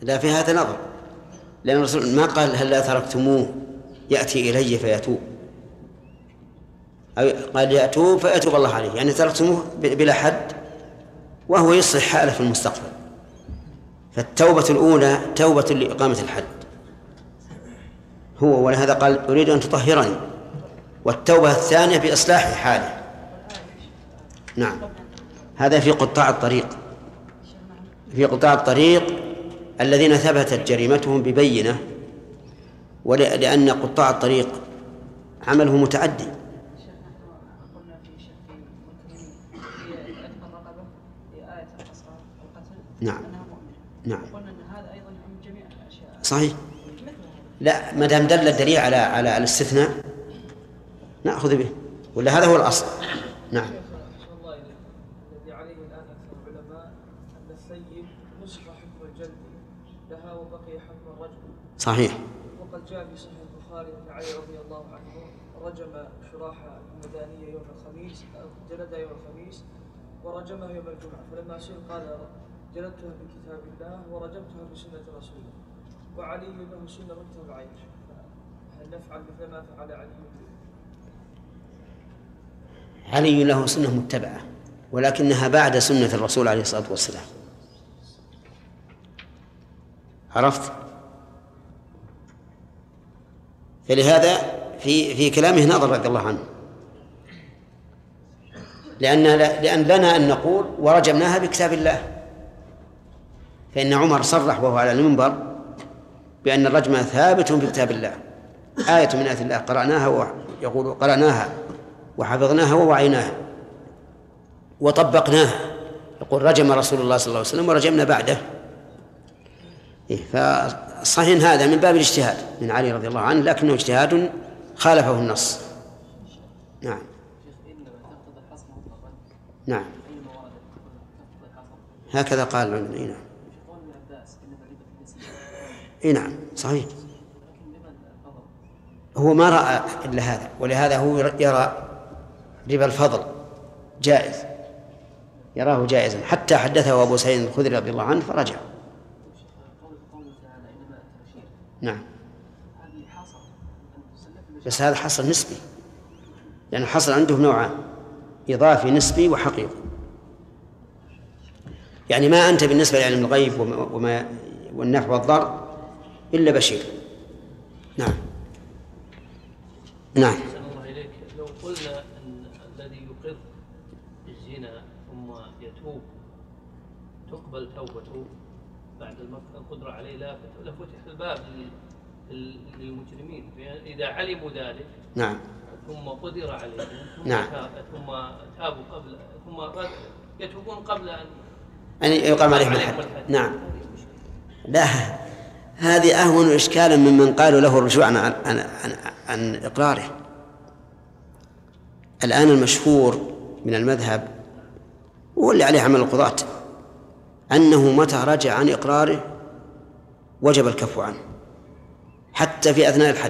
لا، في هذا نظر، لأن الرسول ما قال هل لا تركتموه يأتي إلي فيتوب، أو قال يأتوب فيتوب الله عليه، يعني تركتموه بلا حد وهو يصلح حاله في المستقبل. فالتوبة الأولى توبة لإقامة الحد هو، ولهذا قال أريد أن تطهرني، والتوبة الثانية بإصلاح حاله. نعم، هذا في قطاع الطريق، في قطاع الطريق الذين ثبتت جريمتهم ببينة، ولأن قطاع الطريق عمله متعدي. نعم نعم صحيح. لا، ما دام دل الدليل على الاستثناء نأخذ به، ولا هذا هو الأصل. نعم. الذي عليه الآن أكثر العلماء أن السيد نسخ حكم الجلد لها وبقي حكم الرجم. صحيح. وقد جاء في صحيح البخاري أن علي رضي الله عنه رجم شراح المدانية يوم الخميس، جلدها يوم الخميس ورجمها يوم الجمعة، فلما سئل قال جلدتها بكتاب الله ورجمتها بسنة رسوله، وعلي له سنة متبعة، هل نفعل مثل ما فعل علي؟ علي له سنة متبعة، ولكنها بعد سنة الرسول عليه الصلاة والسلام. عرفت؟ فلهذا في كلامه نظر رضي الله عنه، لأن لنا أن نقول ورجمناها بكتاب الله، فإن عمر صرح وهو على المنبر بأن الرجم ثابت بكتاب الله، آية من آيات الله قرأناها، ويقول قرأناها وحفظناها ووعيناها وطبقناها، يقول رجم رسول الله صلى الله عليه وسلم ورجمنا بعده. فصحيح هذا من باب الاجتهاد من علي رضي الله عنه، لكنه اجتهاد خالفه النص. نعم نعم هكذا قال العلماء. نعم صحيح، هو ما رأى إلا هذا، ولهذا هو يرى ربا الفضل جائز، يراه جائزا، حتى حدثه أبو سعيد الخدري رضي الله عنه فرجع. نعم، بس هذا حصل نسبي، لأن حصل عندهم نوعان، إضافي نسبي وحقيقي. يعني ما أنت بالنسبة لعلم الغيب وما والنفع والضر إلا بشير. نعم نعم. الله إليك، لو قلنا أن الذي يقر الزنا ثم يتوب تقبل توبته بعد القدرة عليه، لا فتح الباب للمجرمين إذا علموا ذلك. نعم. ثم قدر عليهم نعم. ثم تابوا قبل، ثم يتوبون قبل أن يقام عليهم الحد. نعم. لا، هذه أهون إشكالا ممن قالوا له الرجوع عن إقراره. الآن المشهور من المذهب واللي عليه عمل القضاة أنه متى رجع عن إقراره وجب الكف عنه، حتى في أثناء الحد،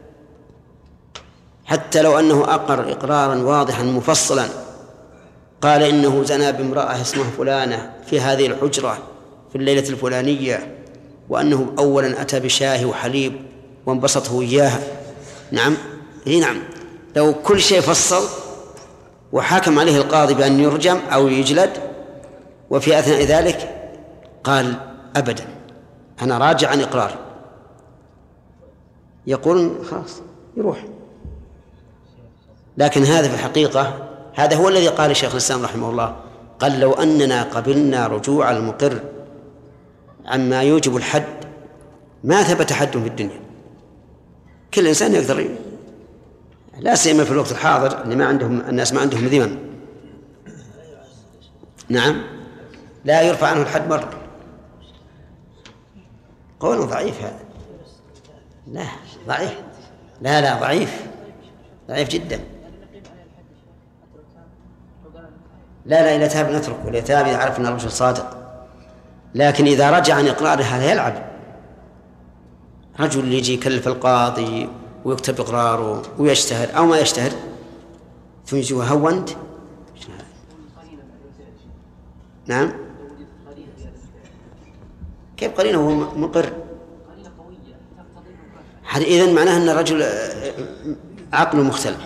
حتى لو أنه أقر إقرارا واضحا مفصلا، قال إنه زنى بامرأة اسمها فلانة في هذه الحجرة في الليلة الفلانية، وأنه أولا أتى بشاه وحليب وانبسطه إياها. نعم نعم، لو كل شيء فصل وحكم عليه القاضي بأن يرجم أو يجلد، وفي أثناء ذلك قال أبدا أنا راجع عن إقراري، يقول خلاص يروح. لكن هذا في الحقيقة هذا هو الذي قال الشيخ الإسلام رحمه الله، قال لو أننا قبلنا رجوع المقر عما يوجب الحد ما ثبت حد في الدنيا. كل إنسان يقدر، لا سيما في الوقت الحاضر اللي ما عندهم الناس ما عندهم ذمم. نعم، لا يرفع عنه الحد مرة. قول ضعيف هذا، لا ضعيف، لا ضعيف، ضعيف جدا. لا إذا تاب نتركه، إذا تاب إذا عرف أن الرجل صادق. لكن إذا رجع عن إقراره هذا يلعب. رجل يجي يكلف القاضي ويكتب إقراره ويشتهر أو ما يشتهر ثم يجي هونت. نعم كيف قرينة وهو مقر؟ إذن معناه أن الرجل عقله مختل.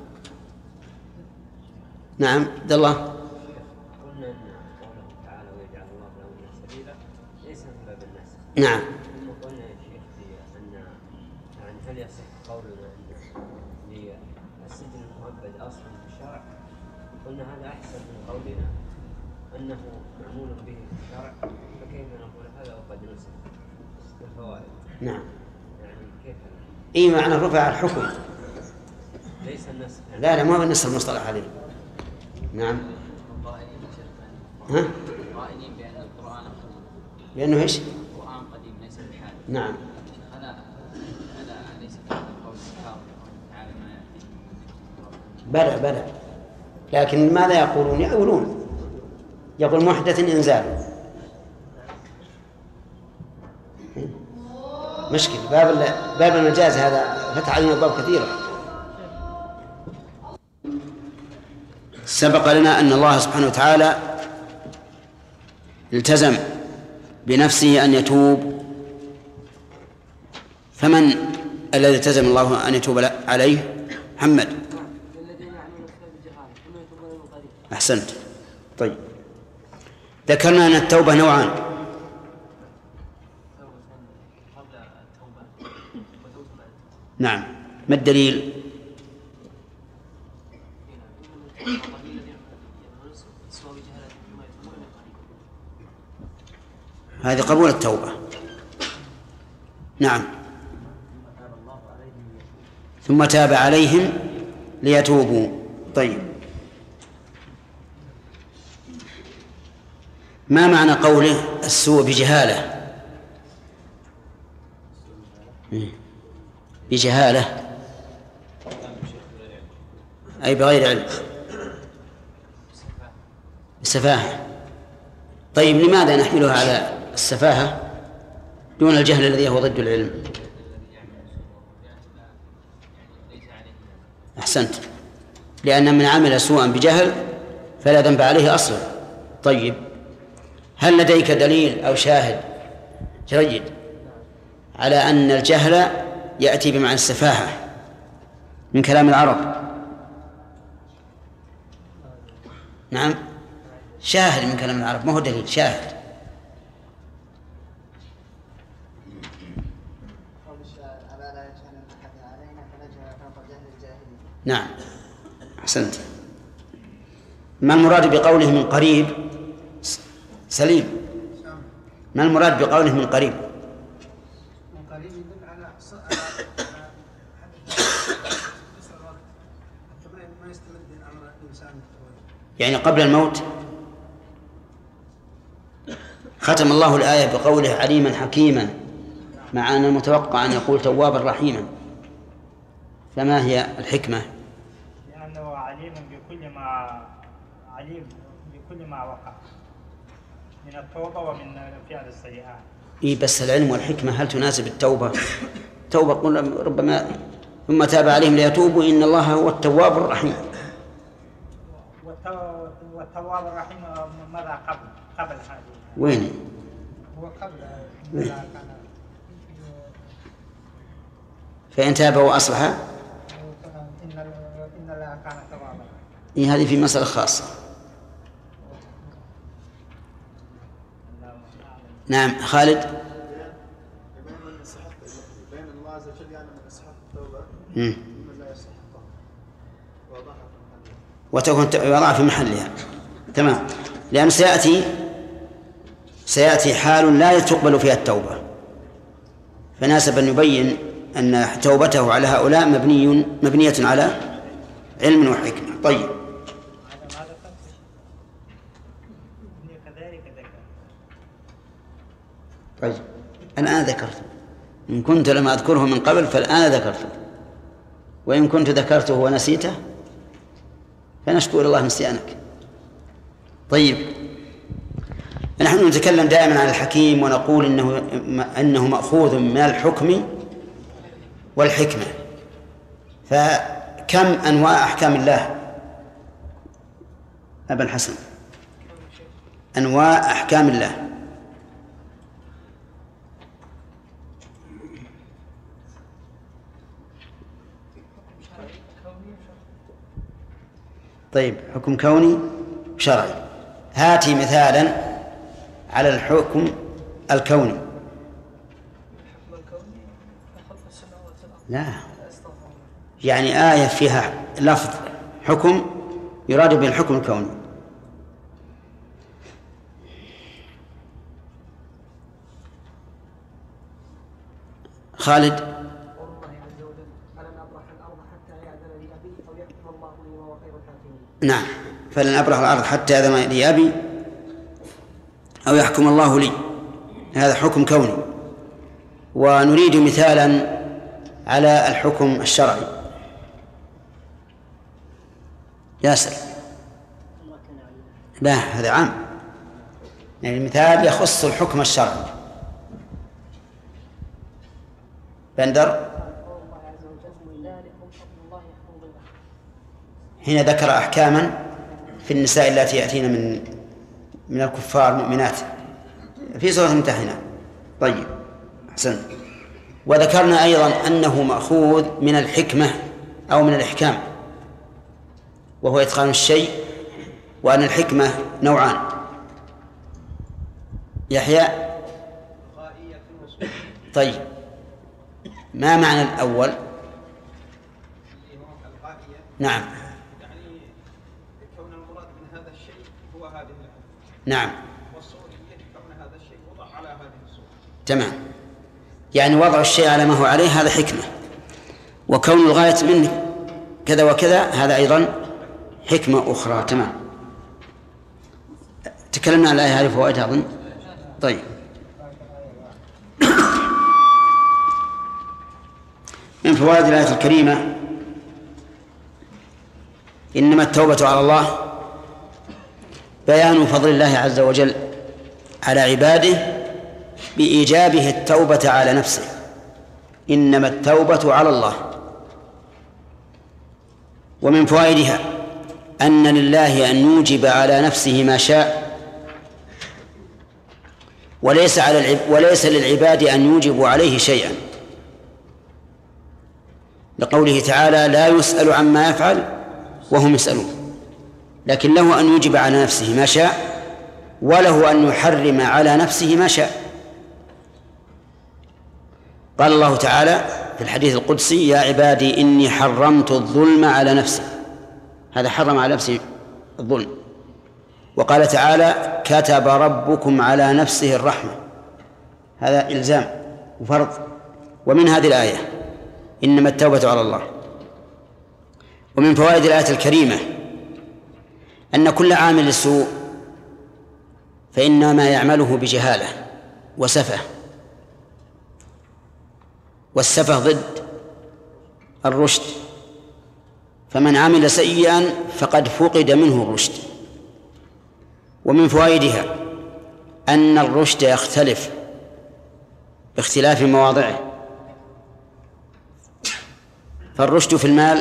نعم عبد الله. قلنا أن قوله تعالى ويجعل الله له سبيلا ليس من باب النسخ. نعم. ثم قلنا يا شيخ أن يعني هل يصح قولنا أن للسجن المؤبد أصل في الشرع؟ قلنا هذا أحسن من قولنا أنه معمول به في الشرع، فكيف نقول هذا وقد نسخ بالفوائد؟ نعم. يعني كيف؟ إيه معنى رفع الحكم ليس النسخ يعني. لا ما هو النسخ المصطلح عليه. نعم. ها؟ قائلين بأن القرآن قديم. بأنه إيش؟ القرآن قديم ليس بحال. نعم. هذا ليس قول تعالى ما يأتي. بلى لكن ماذا يقولون يقول محدث إنزال. مشكلة باب المجاز هذا فتح علينا أبواب كثيرة. سبق لنا أن الله سبحانه وتعالى التزم بنفسه أن يتوب، فمن الذي التزم الله أن يتوب عليه؟ محمد. أحسنت. طيب ذكرنا أن التوبة نوعان. نعم ما الدليل؟ هذه قبول التوبة. نعم. ثم تاب عليهم ليتوبوا. طيب ما معنى قوله السوء بجهالة؟ بجهالة أي بغير علم، السفاهة. طيب لماذا نحملها على السفاهة دون الجهل الذي هو ضد العلم؟ أحسنت، لأن من عمل سوءا بجهل فلا ذنب عليه أصلا. طيب هل لديك دليل أو شاهد جيد على أن الجهل يأتي بمعنى السفاهة من كلام العرب؟ نعم شاهد من كلام العرب، ما هو دليل، شاهد. نعم أحسنت. ما المراد بقوله من قريب؟ سليم، ما المراد بقوله من قريب؟ من قريب يدل على ما يستمد الأمر الإنسان يعني قبل الموت. ختم الله الآية بقوله عليما حكيما، مع أن المتوقع أن يقول توابا رحيما، فما هي الحكمة؟ لأنه عليم بكل ما وقع من التوبة ومن فعل السيئات. إيه بس العلم والحكمة هل تناسب التوبة؟ توبة ربما ثم تاب عليهم ليتوبوا إن الله هو التواب الرحيم. والتواب الرحيم ماذا قبل هذه؟ وين؟ هو قبل فإن تاب وأصلح إن الله كان توابا. إيه هذه في مسألة خاصة. نعم خالد. بين الله عز وجل يعني من يستحق التوبة ومن لا يستحقها وتكون وضعها في محلها. تمام. لأن سيأتي حال لا تقبل فيها التوبة، فناسب أن يبين أن توبته على هؤلاء مبنية على علم وحكمة. طيب طيب الآن ذكرت، إن كنت لم أذكره من قبل فالآن ذكرته، وإن كنت ذكرته ونسيته فنشكو إلى الله نسيانك. طيب نحن نتكلم دائما عن الحكيم ونقول أنه مأخوذ من الحكم والحكمة، فكم أنواع أحكام الله أبا الحسن؟ أنواع أحكام الله. طيب حكم كوني شرعي. هاتي مثالا على الحكم الكوني. لا، يعني آية فيها لفظ حكم يراد به الحكم الكوني. خالد. نعم، فلن أبرح الأرض حتى يأذن لي أبي أو يحكم الله لي. هذا حكم كوني. ونريد مثالا على الحكم الشرعي. ياسر. لا، هذا عام، يعني المثال يخص الحكم الشرعي. بندر. حين ذكر أحكاما في النساء التي يأتين من الكفار مؤمنات في سورة الممتحنة. طيب أحسن. وذكرنا أيضا أنه مأخوذ من الحكمة أو من الإحكام، وهو إتقان الشيء، وأن الحكمة نوعان. يحيى. طيب ما معنى الأول؟ نعم. يعني كون المراد من هذا الشيء هو هذه الحكمة. نعم. والصورية كون هذا الشيء وضع على هذه الصورة. تمام، يعني وضع الشيء على ما هو عليه هذا حكمة، وكون الغاية منه كذا وكذا هذا أيضا حكمة أخرى. تمام. تكلمنا عن الآية هذه فوائدها أظن. طيب من فوائد الآية الكريمة: إنما التوبة على الله بيان فضل الله عز وجل على عباده بإيجابه التوبة على نفسه. إنما التوبة على الله. ومن فوائدها أن لله أن يوجب على نفسه ما شاء، وليس للعباد أن يوجبوا عليه شيئا، لقوله تعالى: لا يسأل عما يفعل وهم يسألون. لكن له أن يوجب على نفسه ما شاء، وله أن يحرم على نفسه ما شاء. قال الله تعالى في الحديث القدسي: يا عبادي إني حرمت الظلم على نفسي. هذا حرم على نفسه الظلم. وقال تعالى: كتب ربكم على نفسه الرحمة. هذا إلزام وفرض. ومن هذه الآية إنما التوبة على الله. ومن فوائد الآية الكريمة أن كل عامل سوء فإنما يعمله بجهالة وسفة، والسفة ضد الرشد، فمن عمل سيئا فقد فقد منه الرشد. ومن فوائدها أن الرشد يختلف باختلاف مواضعه، فالرشد في المال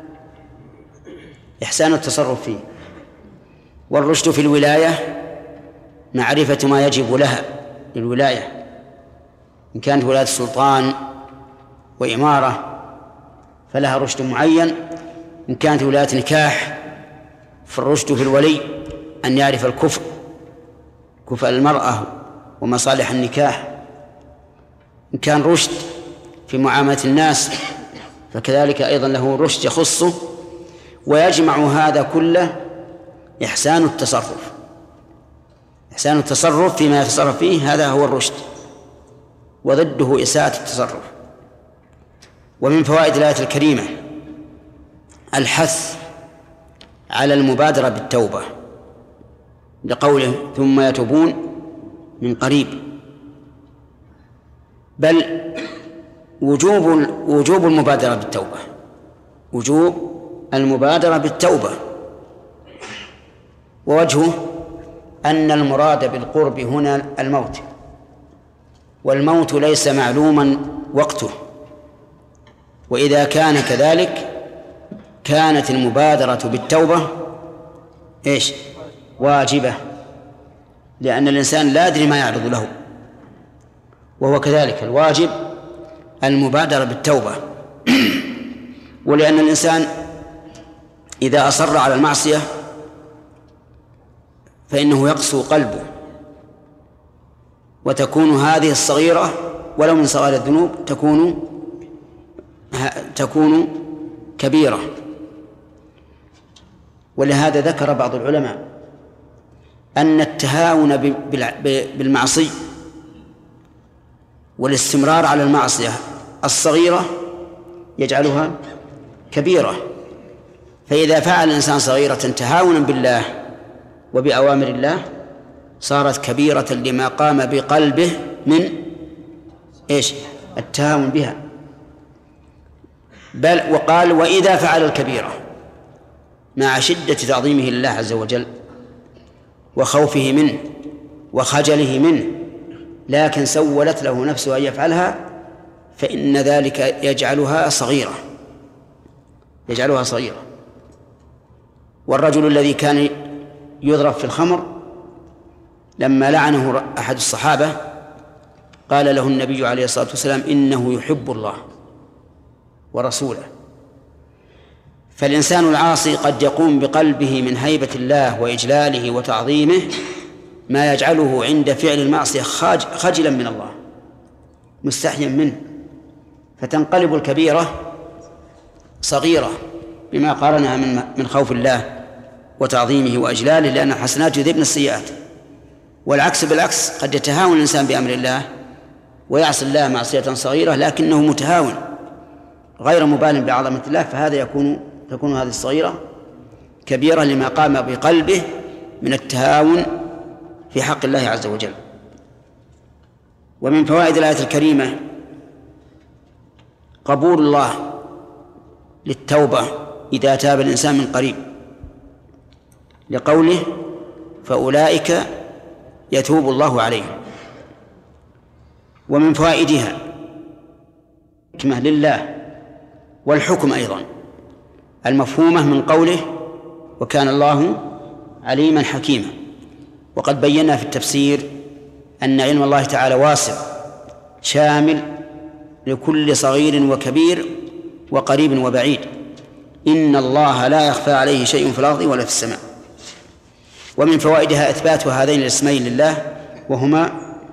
إحسان التصرف فيه، والرشد في الولاية معرفة ما يجب لها للولاية، إن كانت ولاية سلطان وإمارة فلها رشد معين، إن كانت ولاية نكاح فالرشد في الولي أن يعرف كفء المرأة ومصالح النكاح. إن كان رشد في معاملة الناس فكذلك أيضا له رشد يخصه، ويجمع هذا كله إحسان التصرف. إحسان التصرف فيما يتصرف فيه هذا هو الرشد، وضده إساءة التصرف. ومن فوائد الآية الكريمة الحث على المبادرة بالتوبة، لقوله: ثم يتوبون من قريب. بل وجوب المبادرة بالتوبة، وجوب المبادرة بالتوبة. ووجهه أن المراد بالقرب هنا الموت، والموت ليس معلوما وقته، وإذا كان كذلك كانت المبادرة بالتوبة واجبة، لأن الإنسان لا يدري ما يعرض له، وهو كذلك الواجب المبادرة بالتوبة. ولأن الإنسان إذا أصر على المعصية فإنه يقسو قلبه، وتكون هذه الصغيرة ولو من صغائر الذنوب تكون كبيرة. ولهذا ذكر بعض العلماء أن التهاون بالمعصية والاستمرار على المعصية الصغيرة يجعلها كبيرة، فإذا فعل الإنسان صغيرة تهاونا بالله وبأوامر الله صارت كبيرة لما قام بقلبه من التهاون بها. بل وقال وإذا فعل الكبيرة مع شدة تعظيمه لله عز وجل وخوفه منه وخجله منه، لكن سولت له نفسه أن يفعلها، فإن ذلك يجعلها صغيرة. والرجل الذي كان يضرب في الخمر لما لعنه أحد الصحابة قال له النبي عليه الصلاة والسلام إنه يحب الله ورسوله. فالإنسان العاصي قد يقوم بقلبه من هيبة الله وإجلاله وتعظيمه ما يجعله عند فعل المعصية خجلا من الله مستحيا منه، فتنقلب الكبيرة صغيرة بما قارنها من خوف الله وتعظيمه وإجلاله، لأن الحسنات يذهبن السيئات. والعكس بالعكس، قد يتهاون الإنسان بأمر الله ويعصي الله معصية صغيرة لكنه متهاون غير مبال بعظمة الله، فهذا تكون هذه الصغيرة كبيرة لما قام بقلبه من التهاون في حق الله عز وجل. ومن فوائد الآية الكريمة قبول الله للتوبة إذا تاب الإنسان من قريب، لقوله فأولئك يتوب الله عليهم. ومن فوائدها حكمة لله والحكم أيضا المفهومة من قوله وكان الله عليما حكيما. وقد بينا في التفسير أن علم الله تعالى واسع شامل لكل صغير وكبير وقريب وبعيد، إن الله لا يخفى عليه شيء في الأرض ولا في السماء. ومن فوائدها إثبات هذين الاسمين لله وهما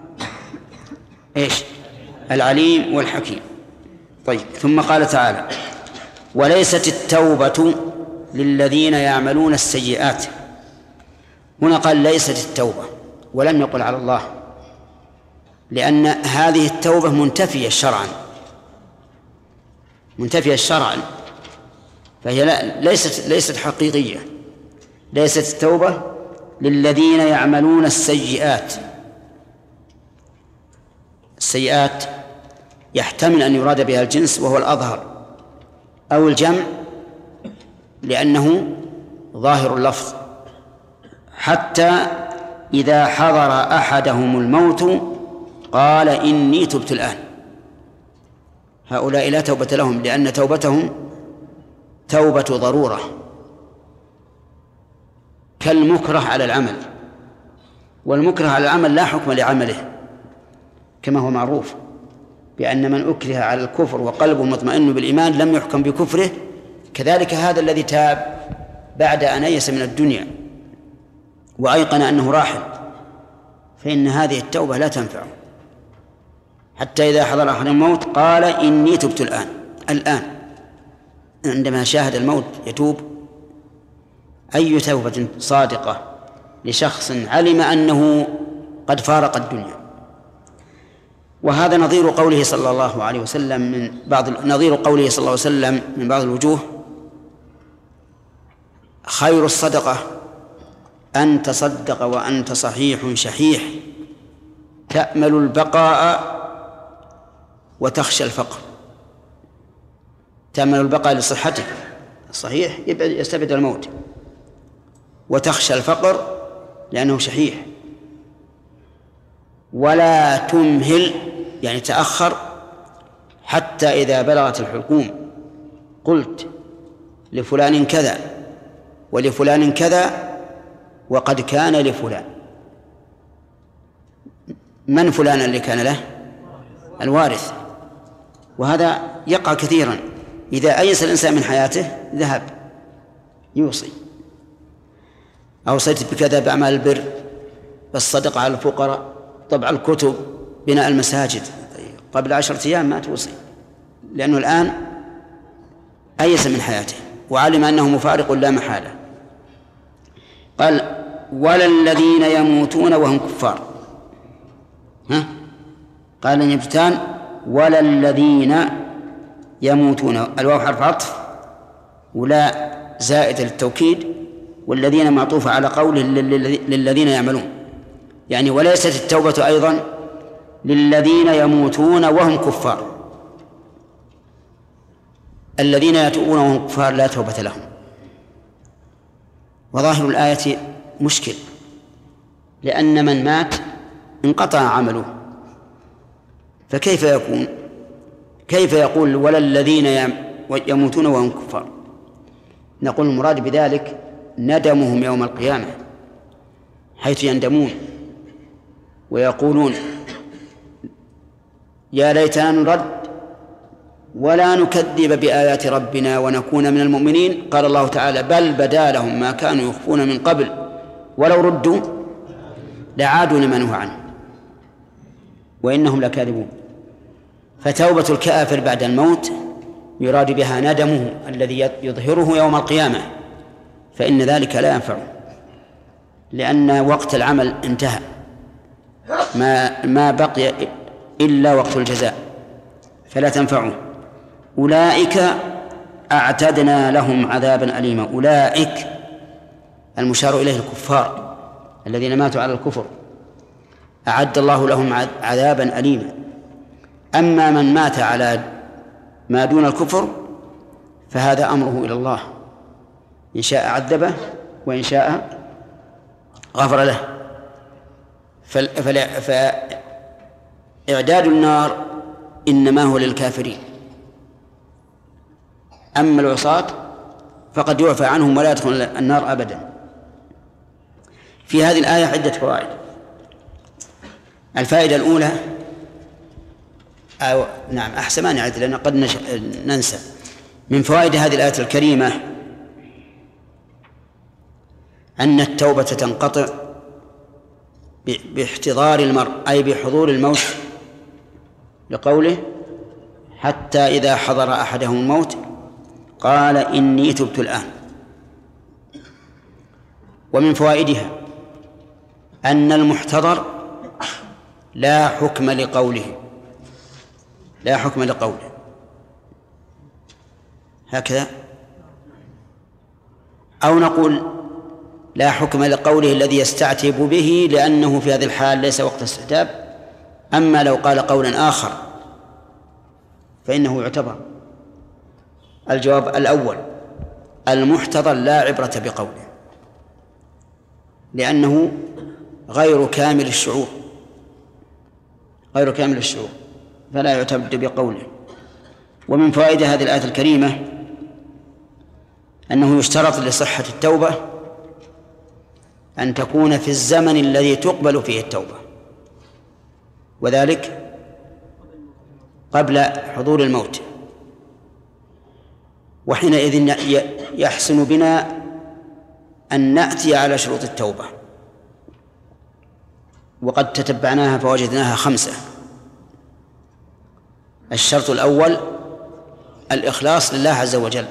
العليم والحكيم. طيب، ثم قال تعالى وليست التوبة للذين يعملون السيئات. هنا قال ليست التوبة ولم يقل على الله، لأن هذه التوبة منتفية شرعا، فهي ليست حقيقية. ليست التوبة للذين يعملون السيئات. السيئات يحتمل أن يراد بها الجنس وهو الأظهر، أو الجمع لأنه ظاهر اللفظ، حتى إذا حضر أحدهم الموت قال إني تبت الآن. هؤلاء لا توبة لهم، لأن توبتهم توبة ضرورة كالمكره على العمل، والمكره على العمل لا حكم لعمله كما هو معروف بأن من أكره على الكفر وقلبه مطمئن بالإيمان لم يحكم بكفره. كذلك هذا الذي تاب بعد أن يئس من الدنيا وأيقن أنه راحل، فإن هذه التوبة لا تنفعه حتى إذا حضر أحد الموت قال إني تبت الآن. عندما شاهد الموت يتوب. أي توبة صادقة لشخص علم أنه قد فارق الدنيا. وهذا نظير قوله صلى الله عليه وسلم من بعض الوجوه خير الصدقة أن تصدق وأنت صحيح شحيح تأمل البقاء وتخشى الفقر. تأمل البقاء لصحتك، الصحيح يستبعد الموت، وتخشى الفقر لأنه شحيح. ولا تمهل يعني تأخر حتى إذا بلغت الحلقوم قلت لفلان كذا ولفلان كذا وقد كان لفلان. من فلان اللي كان له؟ الوارث. وهذا يقع كثيرا، إذا أيس الإنسان من حياته ذهب يوصي: أوصيت بكذا بأعمال البر، بالصدقة على الفقراء، طبع الكتب، بناء المساجد. قبل 10 أيام ما توصي، لأنه الآن أيس من حياته وعلم أنه مفارق لا محالة. قال: ولا الذين يموتون وهم كفار. قال النبتان: ولا الذين يموتون، الواو حرف عطف ولا زائد للتوكيد، والذين معطوفة على قوله للذين يعملون، يعني وليست التوبة أيضا للذين يموتون وهم كفار. الذين يتوبون وهم كفار لا توبة لهم. وظاهر الآية مشكل، لأن من مات انقطع عمله، فكيف يكون؟ كيف يقول ولا الذين يموتون وهم كفار؟ نقول المراد بذلك ندمهم يوم القيامة، حيث يندمون ويقولون: يا ليتنا نرد ولا نكذب بآيات ربنا ونكون من المؤمنين. قال الله تعالى: بل بدا لهم ما كانوا يخفون من قبل ولو ردوا لعادوا لما نهوا عنه وإنهم لكاذبون. فتوبة الكافر بعد الموت يراد بها ندمه الذي يظهره يوم القيامة، فإن ذلك لا ينفعه، لأن وقت العمل انتهى، ما بقي إلا وقت الجزاء، فلا تنفعه. أولئك أعتدنا لهم عذابا أليما. أولئك المشار إليه الكفار الذين ماتوا على الكفر، أعد الله لهم عذابا أليما. أما من مات على ما دون الكفر فهذا أمره إلى الله، إن شاء عذبه وإن شاء غفر له. فإعداد النار إنما هو للكافرين، أما العصاة فقد يعفى عنهم ولا يدخل النار أبدا. في هذه الآية عدة فوائد. الفائدة الأولى، نعم أحسن ما نعد لأن قد ننسى. من فوائد هذه الآية الكريمة أن التوبة تنقطع باحتضار المرء، أي بحضور الموت، لقوله: حتى إذا حضر أحدهم الموت قال إني تبت الآن. ومن فوائدها أن المحتضر لا حكم لقوله، لا حكم لقوله هكذا، أو نقول لا حكم لقوله الذي يستعتب به، لأنه في هذه الحال ليس وقت استعتاب. أما لو قال قولا آخر فإنه يعتبر. الجواب الأول: المحتضر لا عبرة بقوله، لأنه غير كامل الشعور، غير كامل الشعور، فلا يعتبر بقوله. ومن فوائد هذه الآية الكريمة أنه يشترط لصحة التوبة أن تكون في الزمن الذي تقبل فيه التوبة، وذلك قبل حضور الموت. وحينئذ يحسن بنا أن نأتي على شروط التوبة، وقد تتبعناها فوجدناها 5. الشرط الأول الإخلاص لله عز وجل،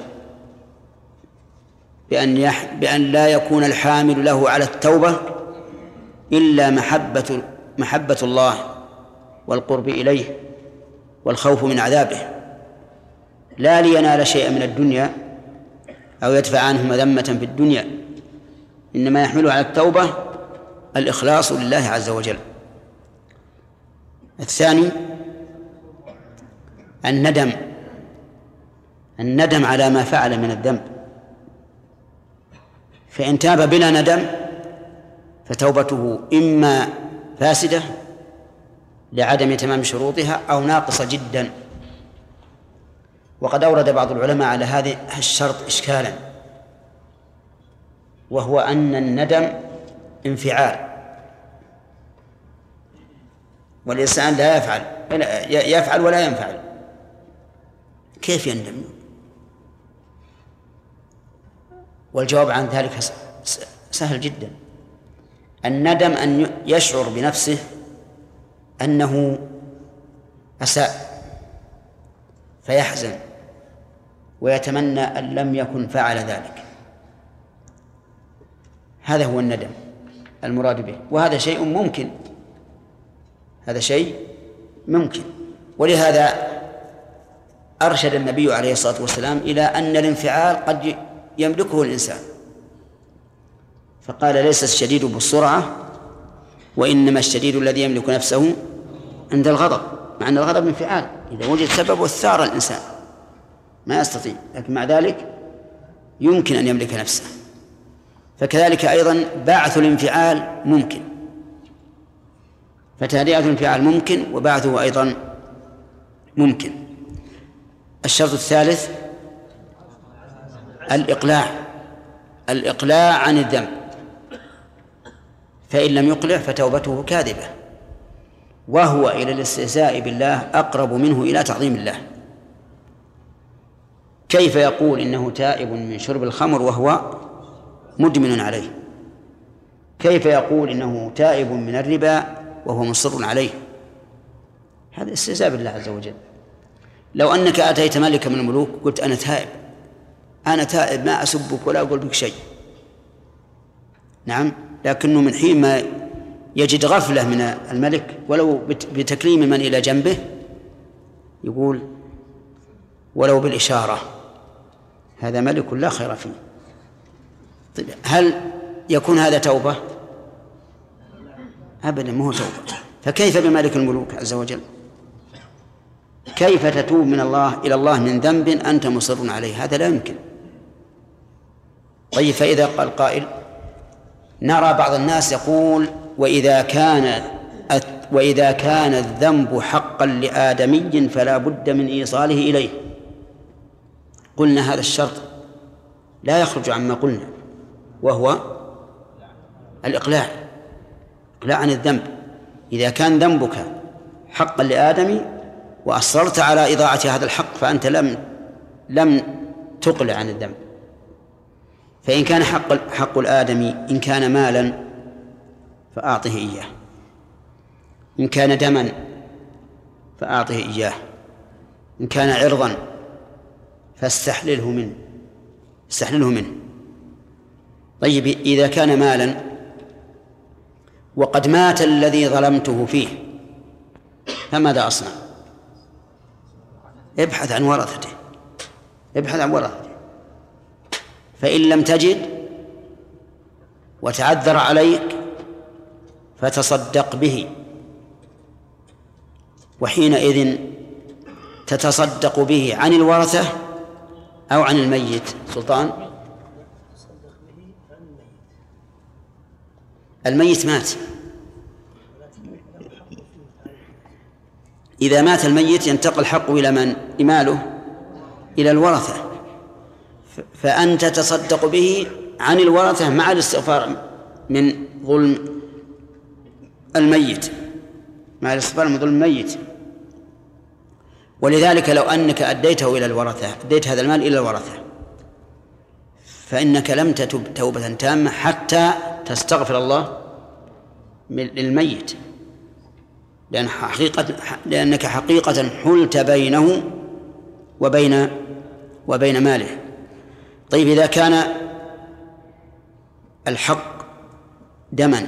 بأن لا يكون الحامل له على التوبة إلا محبة الله والقرب إليه والخوف من عذابه، لا لينال شيئا من الدنيا أو يدفع عنه مذمة في الدنيا، إنما يحمله على التوبة الإخلاص لله عز وجل. الثاني الندم على ما فعل من الذنب، فإن تاب بلا ندم فتوبته إما فاسدة لعدم تمام شروطها أو ناقصة جدا. وقد أورد بعض العلماء على هذا الشرط إشكالا، وهو أن الندم انفعال، والإنسان لا يفعل ولا ينفعل، كيف يندم؟ والجواب عن ذلك سهل جدا. الندم أن يشعر بنفسه أنه أساء فيحزن ويتمنى أن لم يكن فعل ذلك، هذا هو الندم المراد به، وهذا شيء ممكن، هذا شيء ممكن. ولهذا أرشد النبي عليه الصلاة والسلام إلى أن الانفعال قد يملكه الإنسان، فقال ليس الشديد بالسرعة وإنما الشديد الذي يملك نفسه عند الغضب، مع أن الغضب انفعال، إذا وجد سبب والثار الإنسان ما يستطيع، لكن مع ذلك يمكن أن يملك نفسه. فكذلك أيضا بعث الانفعال ممكن، فتهدئة الانفعال ممكن وبعثه أيضا ممكن. الشرط الثالث الإقلاع عن الذنب، فإن لم يقلع فتوبته كاذبة، وهو إلى الاستهزاء بالله أقرب منه إلى تعظيم الله. كيف يقول إنه تائب من شرب الخمر وهو مدمن عليه؟ كيف يقول إنه تائب من الربا وهو مصر عليه؟ هذا استهزاء بالله عز وجل. لو أنك أتيت ملك من الملوك قلت أنا تائب ما أسبك ولا أقول بك شيء، نعم، لكنه من حين ما يجد غفلة من الملك ولو بتكريم من إلى جنبه يقول ولو بالإشارة، هذا ملك لا خير فيه. طيب هل يكون هذا توبة؟ أبدا ما هو توبة. فكيف بملك الملوك عز وجل؟ كيف تتوب من الله إلى الله من ذنب أنت مصر عليه؟ هذا لا يمكن. طيب فإذا قال قائل نرى بعض الناس يقول وإذا كان الذنب حقا لآدمي فلا بد من إيصاله إليه، قلنا هذا الشرط لا يخرج عما قلنا، وهو الإقلاع عن الذنب. إذا كان ذنبك حقا لآدمي وأصررت على إضاعة هذا الحق فأنت لم تقلع عن الذنب. فإن كان حق الآدمي إن كان مالا فأعطه إياه، إن كان دما فأعطه إياه، إن كان عرضا فاستحلله منه. طيب إذا كان مالا وقد مات الذي ظلمته فيه فماذا أصنع؟ ابحث عن ورثته. فإن لم تجد وتعذر عليك فتصدق به، وحينئذ تتصدق به عن الورثة أو عن الميت. سلطان، الميت مات، إذا مات الميت ينتقل حقه إلى من؟ ماله إلى الورثة، فأنت تصدق به عن الورثة مع الاستغفار من ظلم الميت، ولذلك لو أنك أديته إلى الورثة، أديت هذا المال إلى الورثة، فإنك لم تتب توبة تامة حتى تستغفر الله للميت، لأنك حقيقة حلت بينه وبين ماله. طيب إذا كان الحق دما،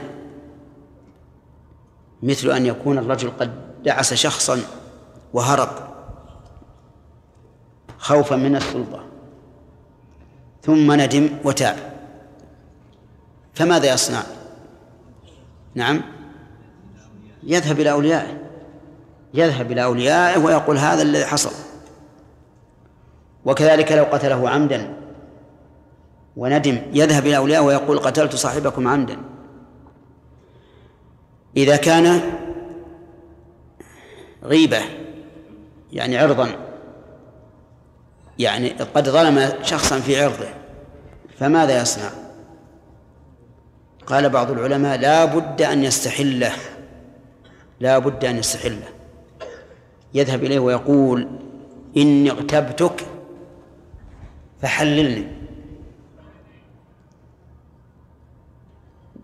مثل أن يكون الرجل قد دعس شخصا وهرب خوفا من السلطة ثم ندم وتاب، فماذا يصنع؟ نعم، يذهب إلى أوليائه ويقول هذا الذي حصل. وكذلك لو قتله عمدا وندم يذهب إلى أوليائه ويقول قتلت صاحبكم عمدا. إذا كان غيبة يعني عرضا، يعني قد ظلم شخصا في عرضه، فماذا يصنع؟ قال بعض العلماء لا بد أن يستحله، يذهب إليه ويقول إني اغتبتك فحللني،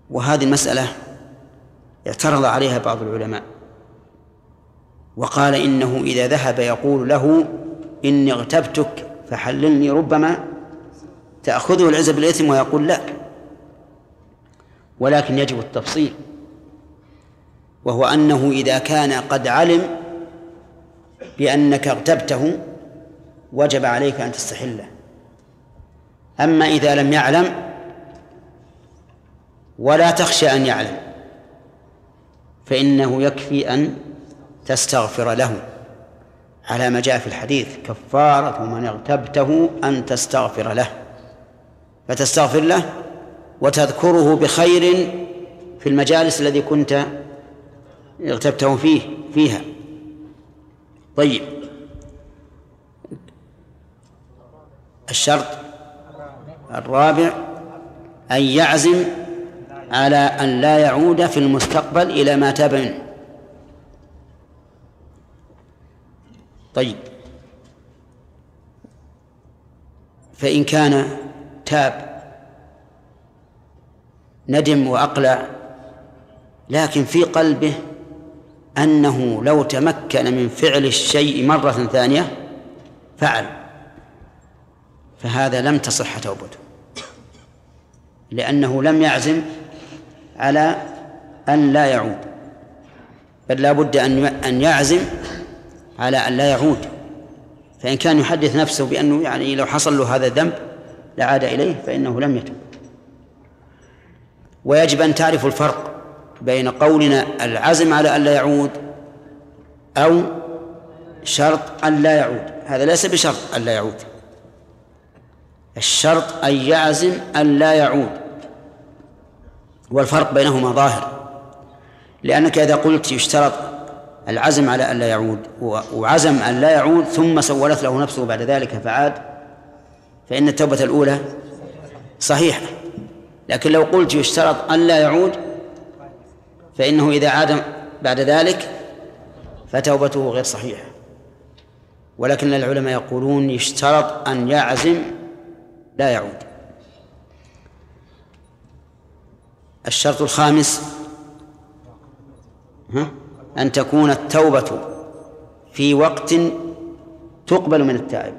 وهذه المسألة اعترض عليها بعض العلماء وقال إنه إذا ذهب يقول له إني اغتبتك فحللني ربما تأخذه العزة بالإثم ويقول لا، ولكن يجب التفصيل، وهو أنه إذا كان قد علم بأنك اغتبته وجب عليك أن تستحله. أما إذا لم يعلم ولا تخشى أن يعلم فإنه يكفي أن تستغفر له على ما جاء في الحديث: كفارة من اغتبته أن تستغفر له، فتستغفر له وتذكره بخير في المجالس الذي كنت اغتبته فيها. طيب، الشرط الرابع أن يعزم على أن لا يعود في المستقبل إلى ما تاب منه. طيب، فإن كان تاب ندم وأقلع، لكن في قلبه أنه لو تمكن من فعل الشيء مرة ثانية فعل، فهذا لم تصح توبته، لأنه لم يعزم على أن لا يعود، بل لا بد أن يعزم على أن لا يعود. فإن كان يحدث نفسه بأنه يعني لو حصل له هذا الذنب لعاد إليه فإنه لم يتوب. ويجب أن تعرف الفرق بين قولنا العزم على أن لا يعود أو شرط أن لا يعود. هذا ليس بشرط أن لا يعود، الشرط أن يعزم أن لا يعود، والفرق بينهما ظاهر. لأنك إذا قلت يشترط العزم على أن لا يعود وعزم أن لا يعود ثم سولت له نفسه بعد ذلك فعاد، فإن التوبة الأولى صحيحة. لكن لو قلت يشترط أن لا يعود فإنه إذا عاد بعد ذلك فتوبته غير صحيحة. ولكن العلماء يقولون يشترط أن يعزم لا يعود. الشرط الخامس أن تكون التوبة في وقت تقبل من التائب،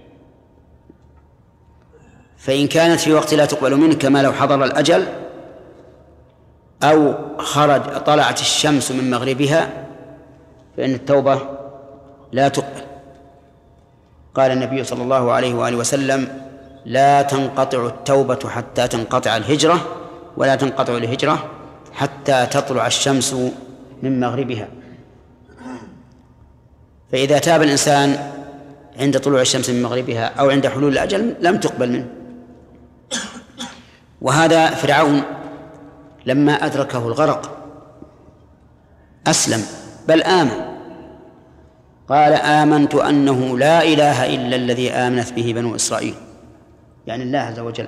فإن كانت في وقت لا تقبل منه كما لو حضر الأجل أو طلعت الشمس من مغربها فإن التوبة لا تقبل. قال النبي صلى الله عليه وآله وسلم: لا تنقطع التوبة حتى تنقطع الهجرة، ولا تنقطع الهجرة حتى تطلع الشمس من مغربها. فإذا تاب الإنسان عند طلوع الشمس من مغربها أو عند حلول الأجل لم تقبل منه. وهذا فرعون لما أدركه الغرق أسلم بل آمن، قال: آمنت أنه لا إله إلا الذي آمنت به بنو إسرائيل، يعني الله عز وجل،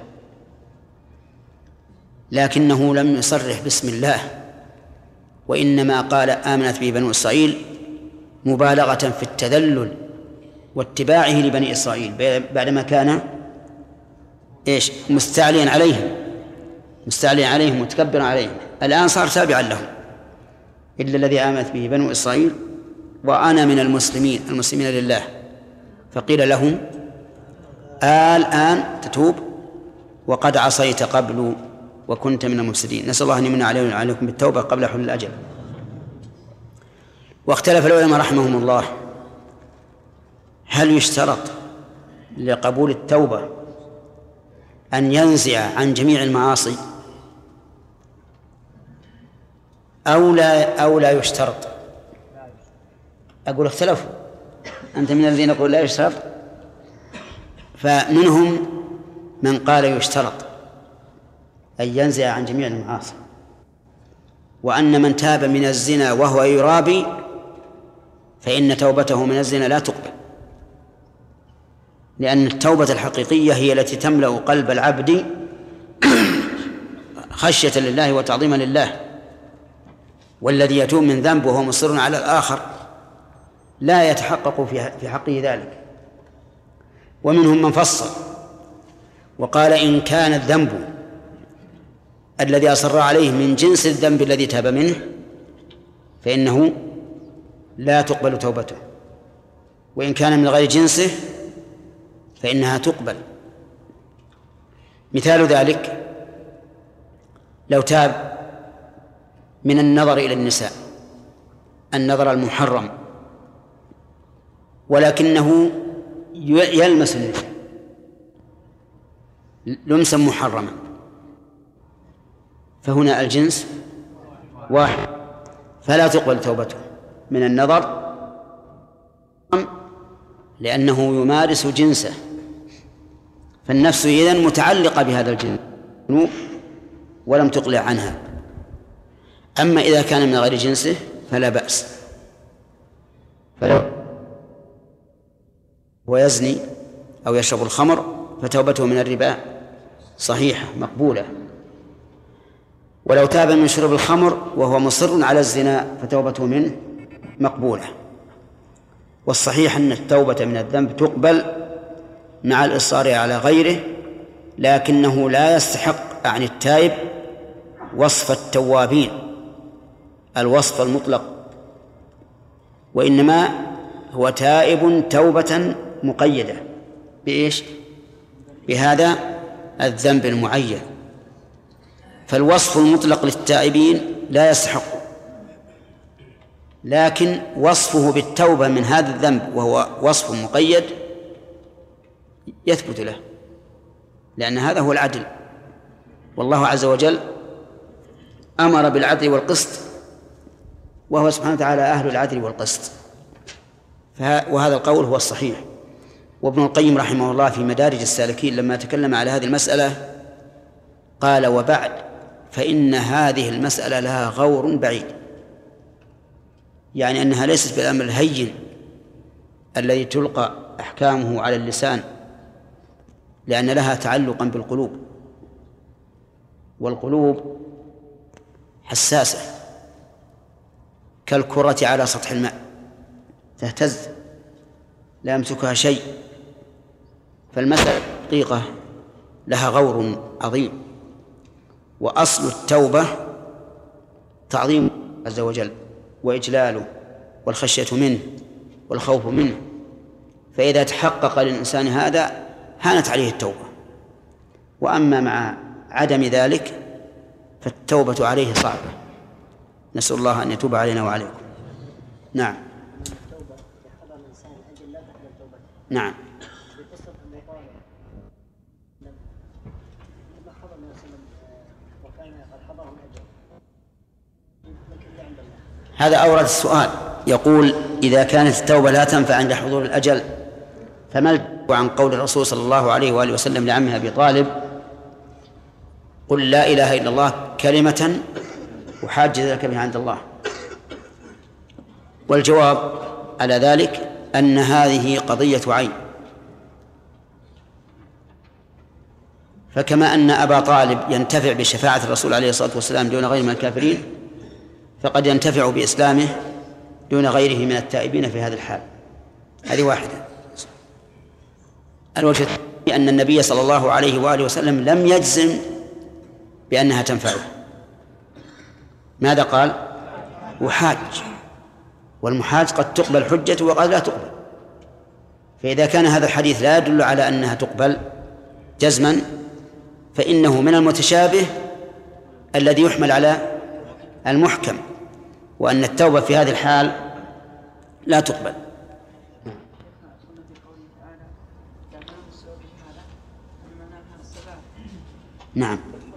لكنه لم يصرح باسم الله، وإنما قال آمنت به بنو إسرائيل مبالغة في التذلل واتباعه لبني إسرائيل بعدما كان مستعليا عليهم متكبرا عليهم. الآن صار تابعا لهم: إلا الذي آمنت به بنو إسرائيل وأنا من المسلمين لله. فقيل لهم: الآن تتوب وقد عصيت قبل وكنت من المفسدين. نسأل الله أن يمن علينا وعليكم بالتوبة قبل حلول الأجل. واختلف العلماء رحمهم الله: هل يشترط لقبول التوبة أن ينزع عن جميع المعاصي أو لا يشترط؟ أقول اختلفوا. أنت من الذين يقول لا يشترط، فمنهم من قال يشترط أن ينزع عن جميع المعاصي، وأن من تاب من الزنا وهو يرابي فإن توبته من الزنا لا تقبل، لأن التوبة الحقيقية هي التي تملأ قلب العبد خشية لله وتعظيما لله. والذي يتوب من ذنب وهو مصر على الآخر لا يتحقق في حقه ذلك. ومنهم من فصل وقال: إن كان الذنب الذي أصر عليه من جنس الذنب الذي تاب منه فإنه لا تقبل توبته، وإن كان من غير جنسه فإنها تقبل. مثال ذلك لو تاب من النظر إلى النساء النظر المحرم ولكنه يلمس النساء لمسا محرما، فهنا الجنس واحد فلا تقبل توبته من النظر لأنه يمارس جنسه، فالنفس إذن متعلقة بهذا الجنس ولم تقلع عنها. أما إذا كان من غير جنسه فلا بأس، ويزني أو يشرب الخمر فتوبته من الربا صحيحة مقبولة. ولو تاب من شرب الخمر وهو مصر على الزنا فتوبته منه مقبولة. والصحيح أن التوبة من الذنب تقبل مع الإصرار على غيره، لكنه لا يستحق عن التائب وصف التوابين الوصف المطلق، وإنما هو تائب توبة مقيدة بإيش؟ بهذا الذنب المعين. فالوصف المطلق للتائبين لا يستحق، لكن وصفه بالتوبة من هذا الذنب وهو وصف مقيد يثبت له، لأن هذا هو العدل، والله عز وجل أمر بالعدل والقسط، وهو سبحانه وتعالى أهل العدل والقسط. وهذا القول هو الصحيح. وابن القيم رحمه الله في مدارج السالكين لما تكلم على هذه المسألة قال: وبعد فإن هذه المسألة لها غور بعيد، يعني أنها ليست بالأمر الهين الذي تلقى أحكامه على اللسان، لأن لها تعلقا بالقلوب، والقلوب حساسة كالكرة على سطح الماء تهتز لا يمسكها شيء. فالمسألة دقيقة لها غور عظيم. وأصل التوبة تعظيم عز وجل وإجلاله والخشية منه والخوف منه، فإذا تحقق للإنسان هذا هانت عليه التوبة. وأما مع عدم ذلك فالتوبة عليه صعبة. نسأل الله أن يتوب علينا وعليكم. نعم. نعم. هذا أورد السؤال، يقول: إذا كانت التوبة لا تنفع عند حضور الأجل فما الجواب عن قول الرسول صلى الله عليه وآله وسلم لعمه أبي طالب: قل لا إله إلا الله كلمة أحاج لك بها عند الله؟ والجواب على ذلك أن هذه قضية عين، فكما أن أبا طالب ينتفع بشفاعة الرسول عليه الصلاة والسلام دون غيره من الكافرين، فقد ينتفع بإسلامه دون غيره من التائبين في هذا الحال. هذه واحدة. الوجه الثاني أن النبي صلى الله عليه وآله وسلم لم يجزم بأنها تنفعه. ماذا قال؟ أحاج، والمحاج قد تقبل حجته وقد لا تقبل. فإذا كان هذا الحديث لا يدل على أنها تقبل جزما فإنه من المتشابه الذي يحمل على المحكم، وأن التوبة في هذه الحال لا تقبل. نعم.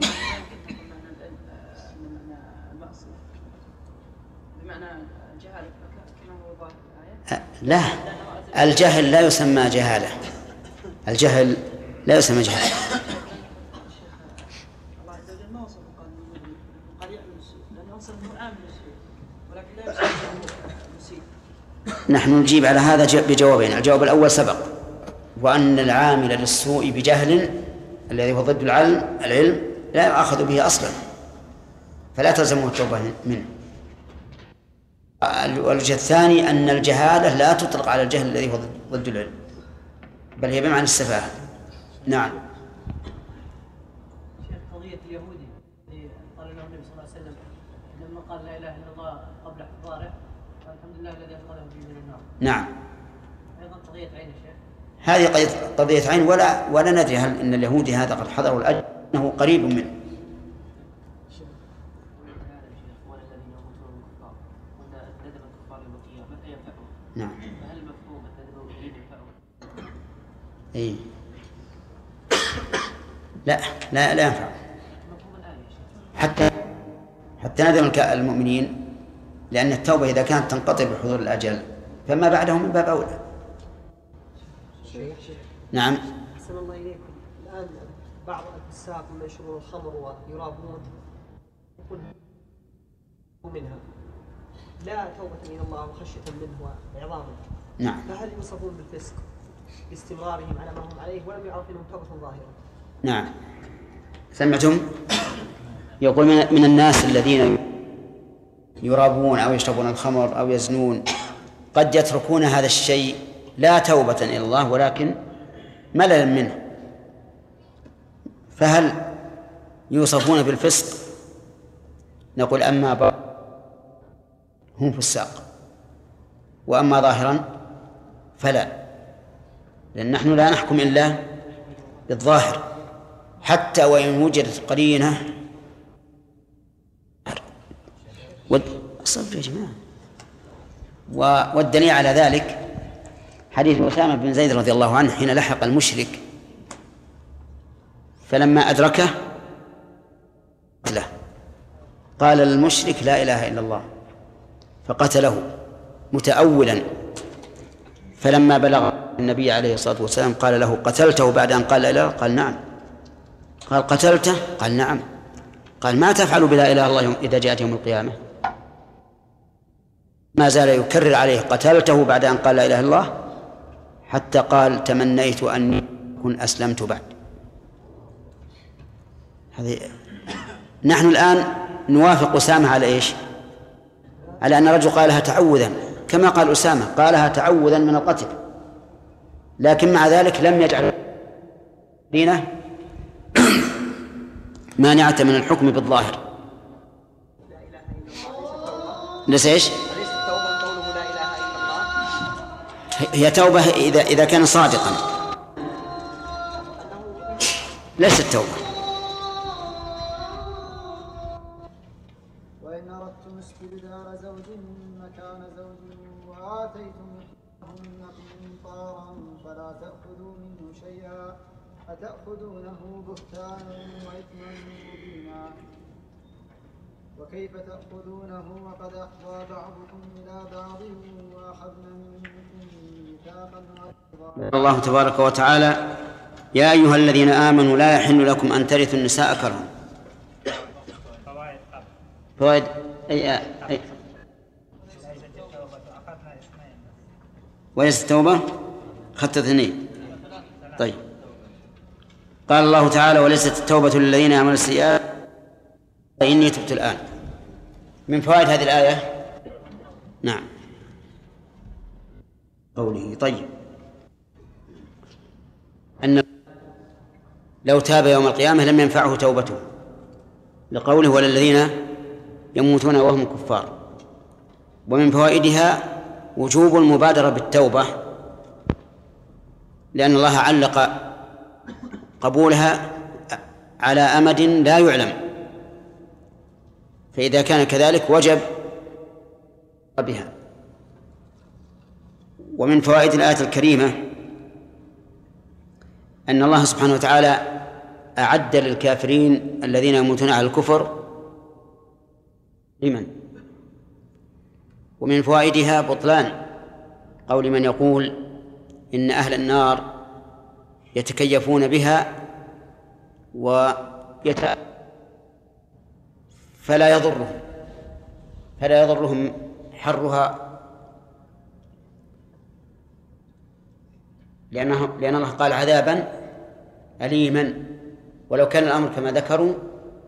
لا، الجهل لا يسمى جهالة، الجهل لا يسمى جهالة. الله عز وجل ما وصف قال يعمل السوء، لأنه وصفه عامل السوء ولكن لا يوصف المسيء. نحن نجيب على هذا بجوابين. الجواب الأول سبق، وأن العامل للسوء بجهل الذي هو ضد العلم لا يؤاخذ به أصلا، فلا تلزمه التوبة منه. والوجه الثاني أن الجهالة لا تطلق على الجهل الذي هو ضد العلم، بل هي بمعنى السفاهة. نعم. شيخ، قضية اليهودي قال لا اله الا الله قبل احضاره الحمد لله الذي انقذه من النار. نعم. ايضا قضيه عين يا شيخ. هذه قضية عين، ولا ندري هل ان اليهودي هذا قد حضروا الاجر انه قريب منه. نعم. فهل المفهوم ان المؤمنين ينفعهم؟ اي لا ينفع. حتى ندم المؤمنين، لأن التوبة إذا كانت تنقطع بحضور الأجل فما بعده من باب أولى. نعم. أحسن الله إليكم. الآن بعض الفساق من يشربون الخمر ويرابون يقول منها لا توبة من الله وخشية منه وعظاما. نعم. فهل يوصفون بالفسق باستمرارهم على ما هم عليه ولم يعرف منهم توبة ظاهرة؟ نعم. سمعتم؟ يقول من الناس الذين يرابون أو يشربون الخمر أو يزنون قد يتركون هذا الشيء لا توبة إلى الله ولكن مللا منه، فهل يوصفون بالفسق؟ نقول أما هم فساق، وأما ظاهرا فلا، لأن نحن لا نحكم إلا بالظاهر حتى وإن وجدت قرينة. صبر يا جماعة. والدليل على ذلك حديث أسامة بن زيد رضي الله عنه حين لحق المشرك فلما أدركه قال للمشرك لا إله إلا الله فقتله متأولا، فلما بلغ النبي عليه الصلاة والسلام قال له قتلته بعد أن قال لا إله؟ قال نعم. قال قتلته؟ قال نعم. قال ما تفعل بلا إله إلا الله إذا جاءت يوم القيامة؟ ما زال يكرر عليه قتلته بعد أن قال لا إله إلا الله حتى قال تمنيت أني كن أسلمت بعد. هذه نحن الآن نوافق أسامة على إيش؟ على أن الرجل قالها تعوذا كما قال أسامة، قالها تعوذا من القتل، لكن مع ذلك لم يجعل دينه مانعة من الحكم بالظاهر. ليس إيش؟ هي توبة إذا كان صادقا، ليست توبة. وإن أردتم استبدال زوج مكان زوج وآتيتم إحداهن قنطارا فلا تأخذوا منه شيئا أتأخذونه بهتانا وإثما مبينا وكيف تأخذونه وقد أفضى بعضكم إلى بعض وأخذنا منكم ميثاقا غليظا. الله تبارك وتعالى يا أيها الذين آمنوا لا يحل لكم أن ترثوا النساء كرها. فوائد أي وليست التوبة خدت اثنين. طيب قال الله تعالى وليست التوبة للذين يعملون السيئات إني تبت الآن. من فوائد هذه الآية نعم قوله طيب أن لو تاب يوم القيامة لم ينفعه توبته لقوله وللذين يموتون وهم كفار. ومن فوائدها وجوب المبادرة بالتوبة، لأن الله علق قبولها على أمد لا يعلم، فإذا كان كذلك وجب بها. ومن فوائد الآية الكريمة أن الله سبحانه وتعالى أعد للكافرين الذين يموتون على الكفر لمن. ومن فوائدها بطلان قول من يقول إن أهل النار يتكيفون بها فلا يضرهم حرها، لأن الله قال عذابا أليما، ولو كان الأمر كما ذكروا.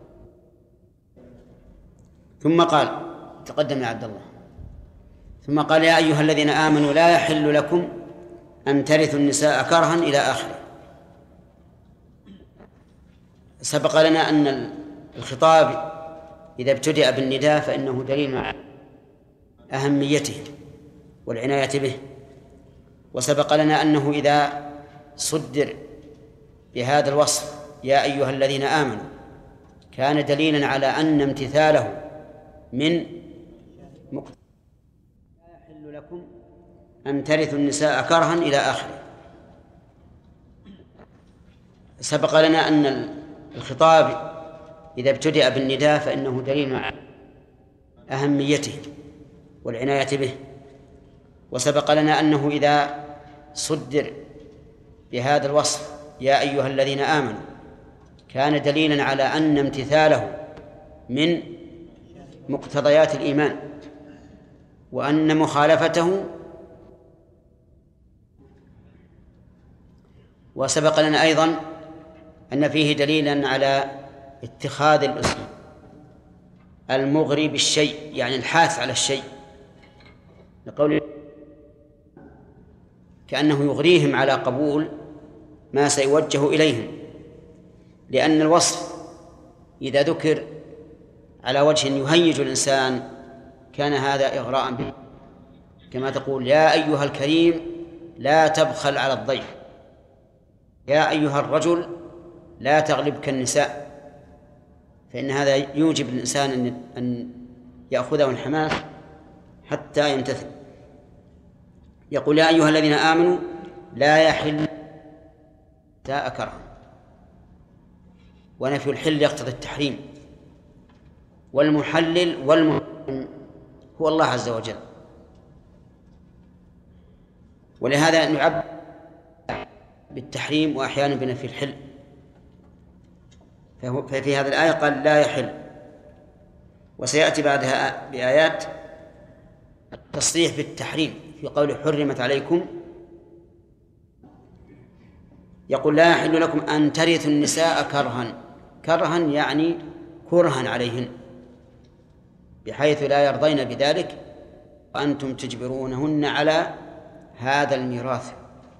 ثم قال تقدم يا عبد الله ثم قال يا أيها الذين آمنوا لا يحل لكم أن ترثوا النساء كرها إلى آخره. سبق لنا أن الخطاب إذا ابتدأ بالنداء فإنه دليل على أهميته والعناية به. وسبق لنا أنه إذا صدر بهذا الوصف يا أيها الذين آمنوا كان دليلا على أن امتثاله من مقتضى لا يحل لكم أن ترثوا النساء كرها إلى آخره. سبق لنا أن الخطاب إذا ابتدأ بالنداء فإنه دليل على أهميته والعناية به. وسبق لنا أنه إذا صدر بهذا الوصف يا أيها الذين آمنوا كان دليلا على أن امتثاله من مقتضيات الإيمان وأن مخالفته. وسبق لنا أيضا أن فيه دليلا على اتخاذ الأسلوب المغري بالشيء، يعني الحاث على الشيء، لقوله كأنه يغريهم على قبول ما سيوجه إليهم، لأن الوصف إذا ذكر على وجه يهيج الإنسان كان هذا إغراء به، كما تقول يا أيها الكريم لا تبخل على الضيف، يا أيها الرجل لا تغلبك النساء، فإن هذا يوجب الإنسان أن يأخذه الحماس حتى يمتثل. يقول يا أيها الذين آمنوا لا يحل نساء كرها، ونفي الحل يقتضي التحريم، والمحلل والمحرم هو الله عز وجل. ولهذا نعبر بالتحريم وأحيانا بنفي الحل. ففي هذه الآية قال لا يحل، وسيأتي بعدها بآيات التصريح بالتحريم في قوله حرمت عليكم. يقول لا يحل لكم أن ترثوا النساء كرها، كرها يعني كرها عليهن، بحيث لا يرضين بذلك وأنتم تجبرونهن على هذا الميراث.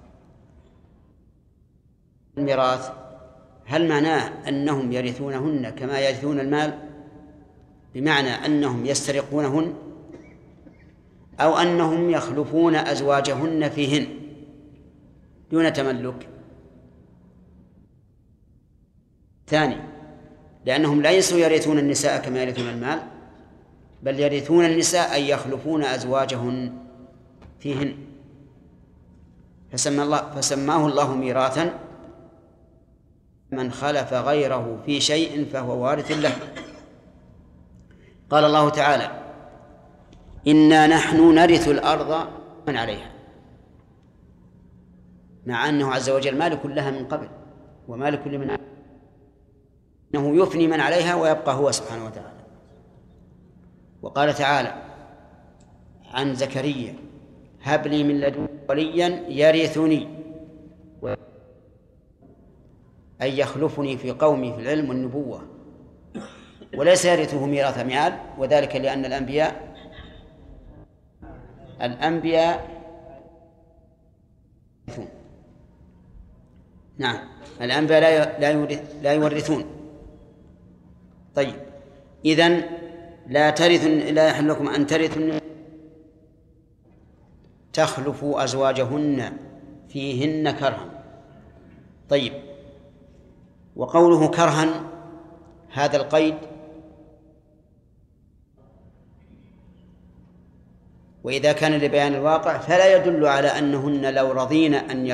الميراث هل معناه أنهم يرثونهن كما يرثون المال، بمعنى أنهم يسترقونهن، أو أنهم يخلفون أزواجهن فيهن دون تملك؟ ثاني، لأنهم ليسوا يرثون النساء كما يرثون المال، بل يرثون النساء أي يخلفون أزواجهن فيهن، فسماه الله ميراثا. من خلف غيره في شيء فهو وارث له. قال الله تعالى إنا نحن نرث الأرض من عليها، مع أنه عز وجل مالك لها من قبل ومالك لمن عليها، أنه يفني من عليها ويبقى هو سبحانه وتعالى. وقال تعالى عن زكريا هب لي من لدنك وليا يرثني، أي يخلفني في قومي في العلم والنبوة، وليس يرثه ميراث مال، وذلك لأن الأنبياء يورثون. نعم، الأنبياء لا يورثون. طيب، إذن لا يحل لكم أن ترثوا تخلفوا أزواجهن فيهن كرها. طيب، وقوله كرها هذا القيد، وإذا كان لبيان الواقع فلا يدل على أنهن لو رضين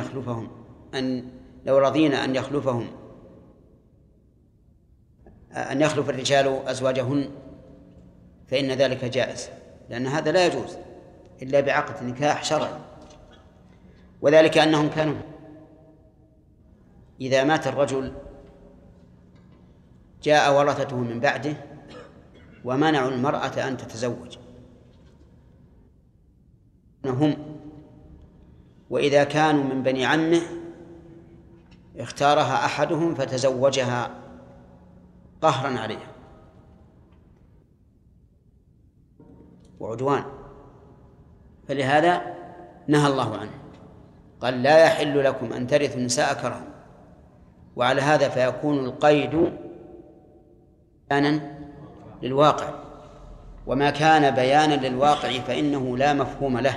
أن يخلف الرجال أزواجهن فإن ذلك جائز، لأن هذا لا يجوز إلا بعقد نكاح شرعي. وذلك أنهم كانوا إذا مات الرجل جاء ورثته من بعده ومنعوا المرأة أن تتزوج هم، وإذا كانوا من بني عمه اختارها أحدهم فتزوجها قهرا عليها وعدوان، فلهذا نهى الله عنه، قال لا يحل لكم أن ترثوا النساء كرها. وعلى هذا فيكون القيد بيانا للواقع، وما كان بيانا للواقع فإنه لا مفهوم له،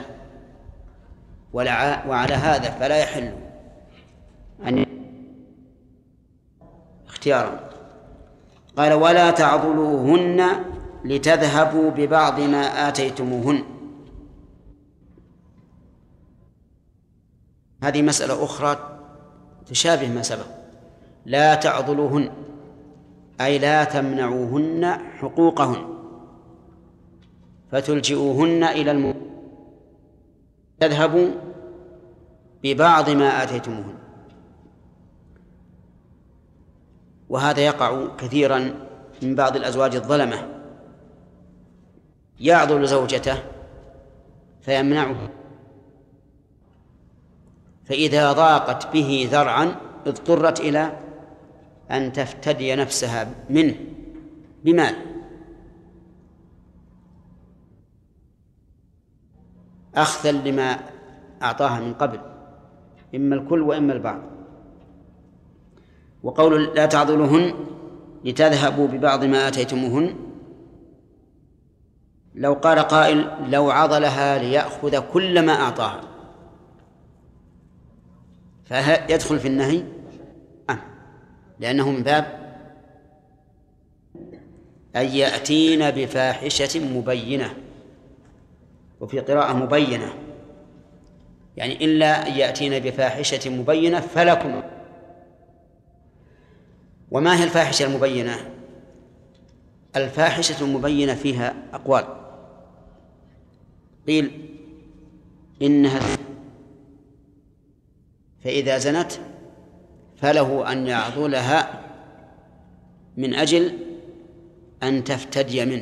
وعلى هذا فلا يحل أن اختيارا. قال ولا تعضلوهن لتذهبوا ببعض ما آتيتموهن. هذه مسألة أخرى تشابه ما سبق. لا تعضلوهن أي لا تمنعوهن حقوقهن فتلجئوهن إلى تذهبوا ببعض ما آتيتموهن. وهذا يقع كثيرا من بعض الأزواج الظلمة، يعضل زوجته فيمنعه، فإذا ضاقت به ذرعا اضطرت إلى أن تفتدي نفسها منه بمال، أخذا لما أعطاها من قبل، إما الكل وإما البعض. وقول لا تعضلوهن لتذهبوا ببعض ما آتيتموهن، لو قال قائل لو عضلها ليأخذ كل ما أعطاها فيدخل في النهي؟ لأنه من باب أن يأتين بفاحشة مبينة، وفي قراءة مبينة، يعني إلا أن يأتين بفاحشة مبينة فلكم. وما هي الفاحشة المبينة؟ الفاحشة المبينة فيها أقوال، قيل إنها فإذا زنت فله أن يعضلها من أجل أن تفتدي منه،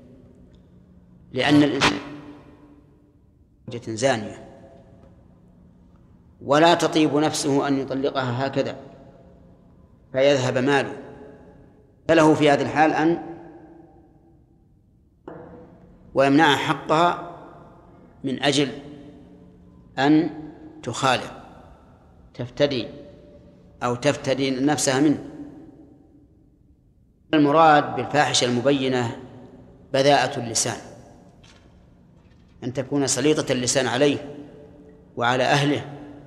لأن الإنسان زانية ولا تطيب نفسه أن يطلقها هكذا فيذهب ماله، فله في هذه الحال أن ويمنع حقها من أجل أن تخالف تفتدي أو تفتدي نفسها منه. المراد بالفاحشة المبينة بذاءة اللسان، أن تكون سليطة اللسان عليه وعلى أهله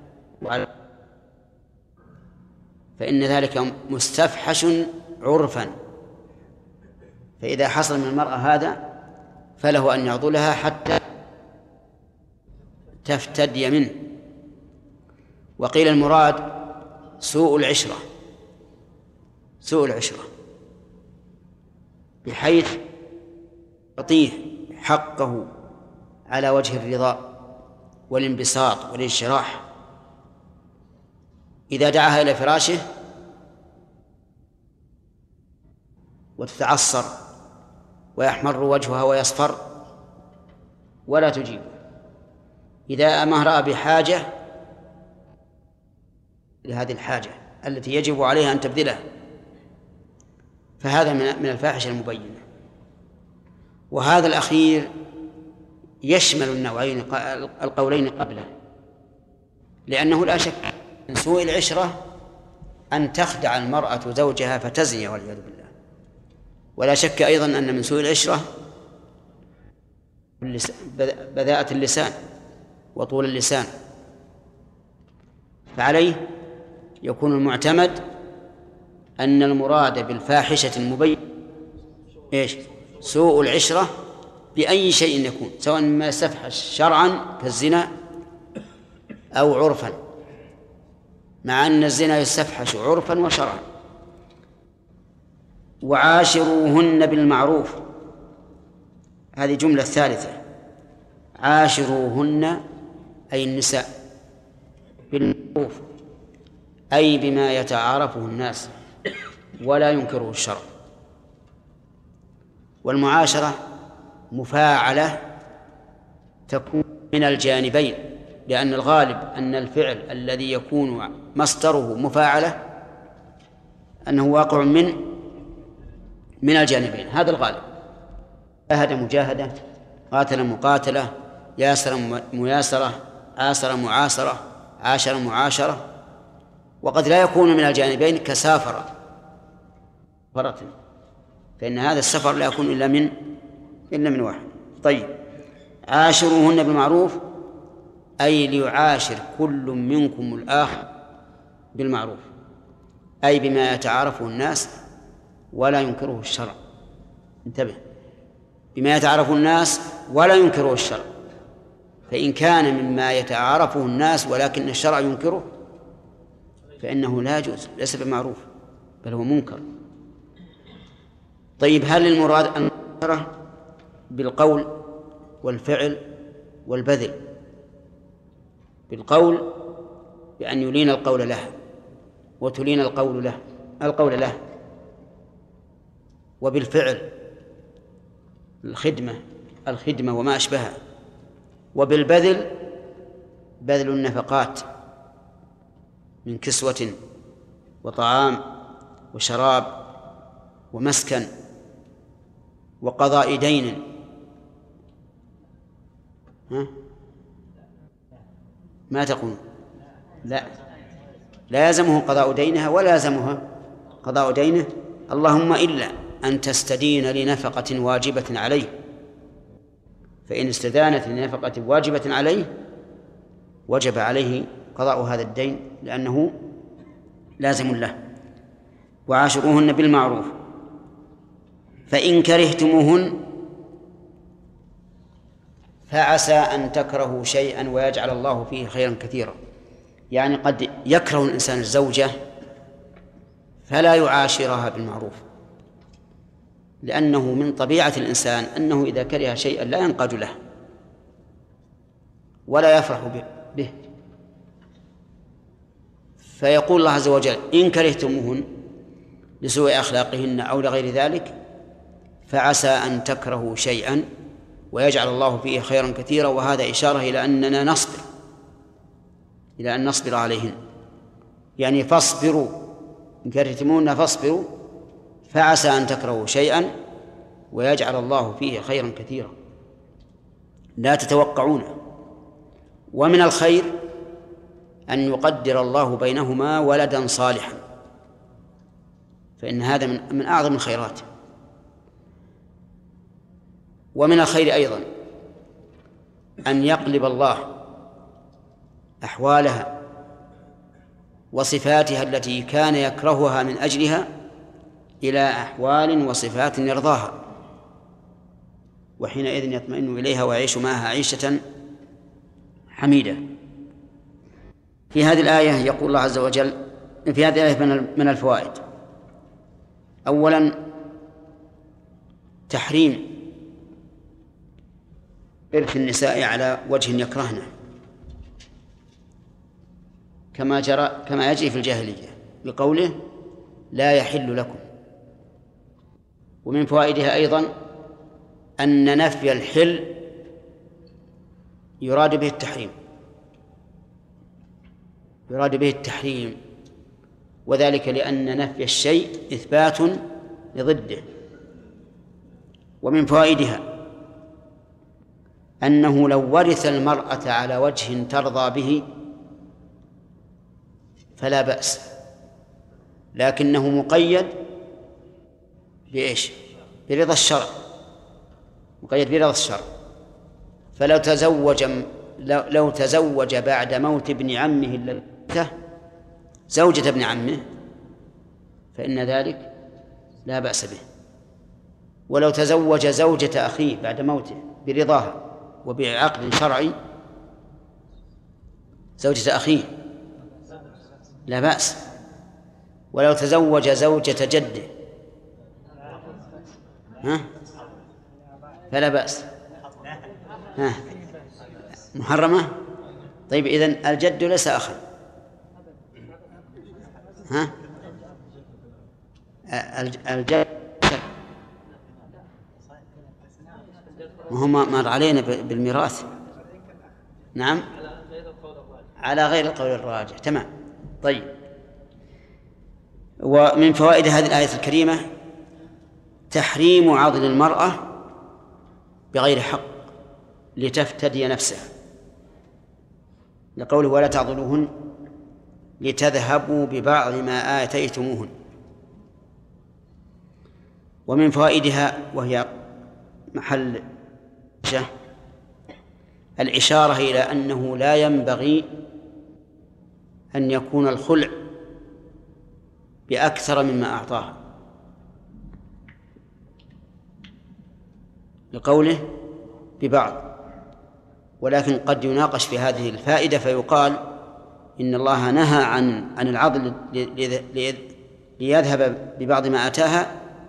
فإن ذلك مستفحش عرفا. فإذا حصل من المرأة هذا فله أن يعضلها حتى تفتدي منه. وقيل المراد سوء العشرة، سوء العشرة بحيث يعطيه حقه على وجه الرضا والانبساط والانشراح. إذا دعاها إلى فراشه وتتعصر ويحمر وجهها ويصفر ولا تجيب، إذا ما رأى بحاجة لهذه الحاجة التي يجب عليها أن تبذلها، فهذا من الفاحشة المبينة. وهذا الأخير يشمل النوعين القولين قبله، لأنه لا شك من سوء العشرة أن تخدع المرأة زوجها فتزني والعياذ بالله، ولا شك أيضا أن من سوء العشرة بذاءة اللسان وطول اللسان. فعليه يكون المعتمد أن المراد بالفاحشة المبينة إيش؟ سوء العشرة بأي شيء يكون، سواء ما يستفحش شرعا كالزنا أو عرفا، مع أن الزنا يستفحش عرفا وشرعا. وعاشروهن بالمعروف، هذه جملة ثالثة، عاشروهن أي النساء بالمعروف، أي بما يتعارفه الناس ولا ينكره الشرع. والمعاشرة مفاعلة تكون من الجانبين، لأن الغالب أن الفعل الذي يكون مصدره مفاعلة أنه واقع من الجانبين، هذا الغالب. جاهد مجاهدة، قاتل مقاتلة، ياسر مياسرة، آسر معاسرة، عاشر معاشرة. وقد لا يكون من الجانبين كسافر فرة فإن هذا السفر لا يكون إلا من واحد. طيب، عاشروهن بالمعروف أي ليعاشر كل منكم الآخر بالمعروف، أي بما يتعارفه الناس ولا ينكره الشرع. انتبه، بما يتعارفه الناس ولا ينكره الشرع، فإن كان مما يتعارفه الناس ولكن الشرع ينكره فإنه لا يجوز، ليس بمعروف بل هو منكر. طيب، هل المراد المنكرة بالقول والفعل والبذل؟ بالقول بأن يلين القول له وتلين القول له، وبالفعل الخدمة وما أشبهها، وبالبذل بذل النفقات من كسوة وطعام وشراب ومسكن وقضاء دين. ما تقول؟ لا يلزمه قضاء دينها ولا يلزمها قضاء دينه، اللهم إلا أن تستدين لنفقة واجبة عليه، فإن استدانت لنفقة واجبة عليه وجب عليه قضاء هذا الدين لأنه لازم له. وعاشروهن بالمعروف، فإن كرهتموهن فعسى أن تكرهوا شيئا ويجعل الله فيه خيرا كثيرا. يعني قد يكره الإنسان الزوجة فلا يعاشرها بالمعروف، لأنه من طبيعة الإنسان أنه إذا كره شيئا لا ينقاد له ولا يفرح به، فيقول الله عز وجل: إن كرهتموهن لسوء أخلاقهن أو لغير ذلك فعسى أن تكرهوا شيئا ويجعل الله فيه خيرا كثيرا. وهذا إشارة إلى أننا نصبر، إلى أن نصبر عليهن، يعني فاصبروا، إن كرهتموهن فاصبروا، فعسى أن تكرهوا شيئا ويجعل الله فيه خيرا كثيرا لا تتوقعونه. ومن الخير أن يقدر الله بينهما ولدا صالحا، فإن هذا من أعظم الخيرات. ومن الخير أيضا أن يقلب الله أحوالها وصفاتها التي كان يكرهها من أجلها إلى أحوال وصفات يرضاها، وحينئذ يطمئن إليها ويعيش معها عيشة حميدة. في هذه الآية يقول الله عز وجل، في هذه الآية من الفوائد: أولا تحريم إرث النساء على وجه يكرهنه كما يجري في الجاهلية بقوله: لا يحل لكم. ومن فوائدها أيضا أن نفي الحل يراد به التحريم، وذلك لأن نفي الشيء إثبات لضده. ومن فوائدها أنه لو ورث المرأة على وجه ترضى به فلا بأس، لكنه مقيد بإيش؟ برضا الشرع، مقيد برضا الشرع. فلو تزوج بعد موت ابن عمه زوجة ابن عمه فإن ذلك لا بأس به. ولو تزوج زوجة أخيه بعد موته برضاها وبعقد شرعي، زوجة أخيه لا بأس. ولو تزوج زوجة جده فلا بأس. محرمة. طيب، إذن الجد ليس أخا. الجد وهو مر علينا بالميراث. نعم، على غير القول الراجح. تمام. طيب، ومن فوائد هذه الآية الكريمة تحريم عضل المرأة بغير حق لتفتدي نفسها، لقوله: ولا تعضلوهن لتذهبوا ببعض ما آتيتموهن. ومن فوائدها وهي محل الإشارة إلى أنه لا ينبغي أن يكون الخلع بأكثر مما أعطاه، لقوله ببعض، ولكن قد يناقش في هذه الفائدة فيقال إن الله نهى عن العضل ليذهب ببعض ما أتاها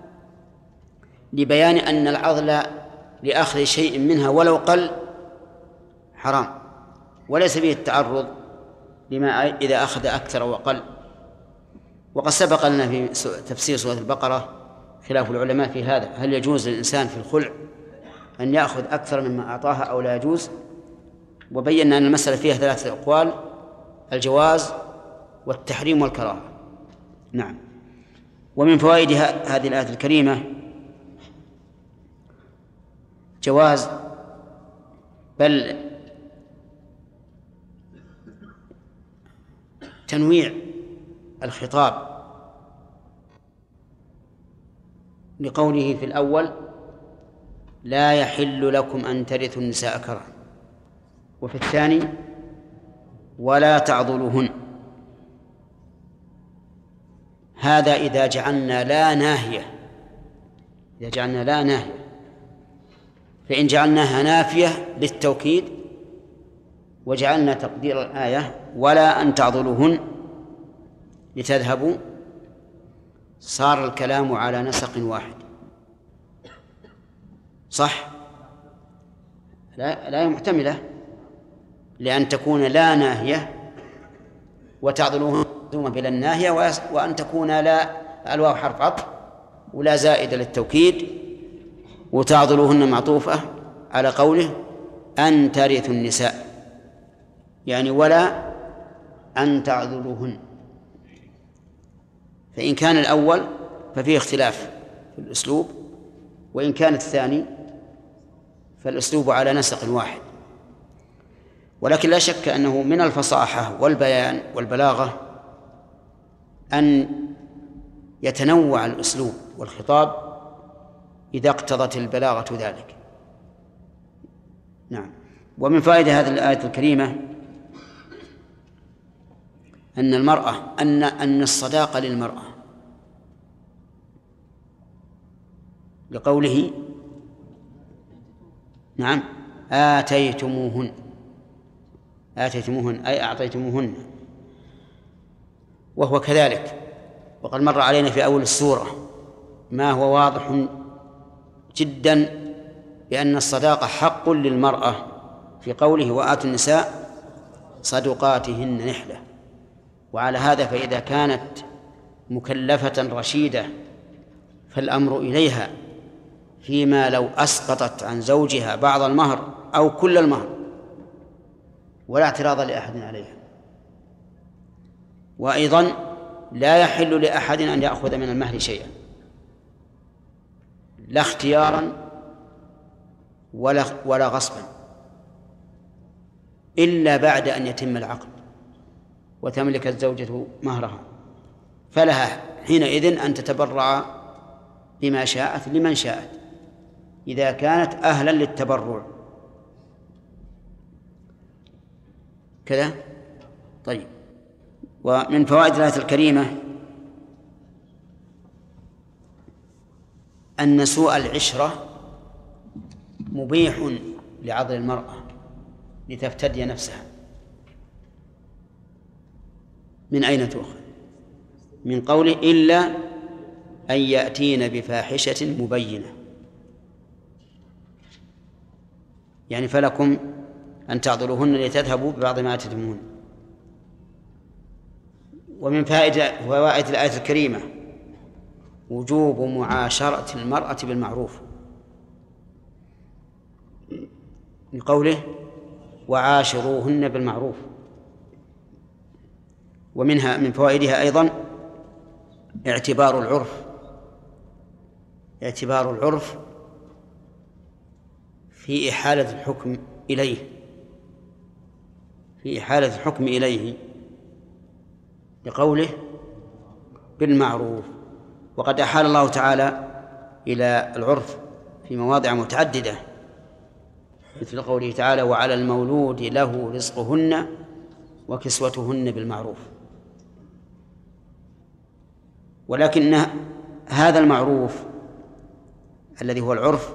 لبيان أن العضل لأخذ شيء منها ولو قل حرام، وليس فيه التعرض لما إذا أخذ أكثر وقل. وقد سبق لنا في تفسير سورة البقرة خلاف العلماء في هذا، هل يجوز للإنسان في الخلع أن يأخذ أكثر مما أعطاها أو لا يجوز؟ وبينا أن المسألة فيها 3 أقوال: الجواز والتحريم والكراهة. نعم. ومن فوائد هذه الآية الكريمة جواز بل تنويع الخطاب، لقوله في الأول: لا يحل لكم أن ترثوا النساء كرها، وفي الثاني: ولا تعضلوهن. هذا إذا جعلنا لا ناهية، إذا جعلنا لا ناهية، فإن جعلناها نافية للتوكيد وجعلنا تقدير الآية ولا أن تعضلوهن لتذهبوا، صار الكلام على نسق واحد. صح؟ لا محتملة، لأن تكون لا ناهية وتعضلوهن بلا الناهية، وأن تكون لا الواو حرف عطف ولا زائدة للتوكيد، وتعضلوهن معطوفة على قوله أن ترثوا النساء، يعني ولا أن تعضلوهن. فإن كان الأول ففيه اختلاف في الأسلوب، وإن كان الثاني فالأسلوب على نسق واحد. ولكن لا شك أنه من الفصاحة والبيان والبلاغة أن يتنوع الأسلوب والخطاب إذا اقتضت البلاغة ذلك. نعم. ومن فائدة هذه الآية الكريمة أن المرأة أن الصداقة للمرأة، لقوله نعم آتيتموهن أي أعطيتموهن، وهو كذلك. وقد مر علينا في أول السورة ما هو واضح جدا بأن الصداقة حق للمرأة في قوله وآتوا النساء صدقاتهن نحلة. وعلى هذا فإذا كانت مكلفة رشيدة فالأمر إليها فيما لو أسقطت عن زوجها بعض المهر أو كل المهر ولا اعتراض لأحد عليها. وأيضا لا يحل لأحد أن يأخذ من المهر شيئا، لا اختيارا ولا غصبا، إلا بعد أن يتم العقد وتملك الزوجة مهرها، فلها حينئذ أن تتبرع بما شاءت لمن شاءت إذا كانت أهلا للتبرع. كذا. طيب. ومن فوائد الآية الكريمة أن سوء العشرة مبيح لعضل المرأة لتفتدي نفسها. من أين تؤخذ؟ من قوله إلا أن يأتين بفاحشة مبينة، يعني فلكم أن تعضلوهن لتذهبوا ببعض ما آتيتموهن. ومن فوائد الآية الكريمة وجوب معاشرة المرأة بالمعروف، من قوله وعاشروهن بالمعروف. ومنها من فوائدها أيضا اعتبار العرف في إحالة الحكم إليه لقوله بالمعروف. وقد أحال الله تعالى إلى العرف في مواضع متعددة، مثل قوله تعالى: وعلى المولود له رزقهن وكسوتهن بالمعروف. ولكن هذا المعروف الذي هو العرف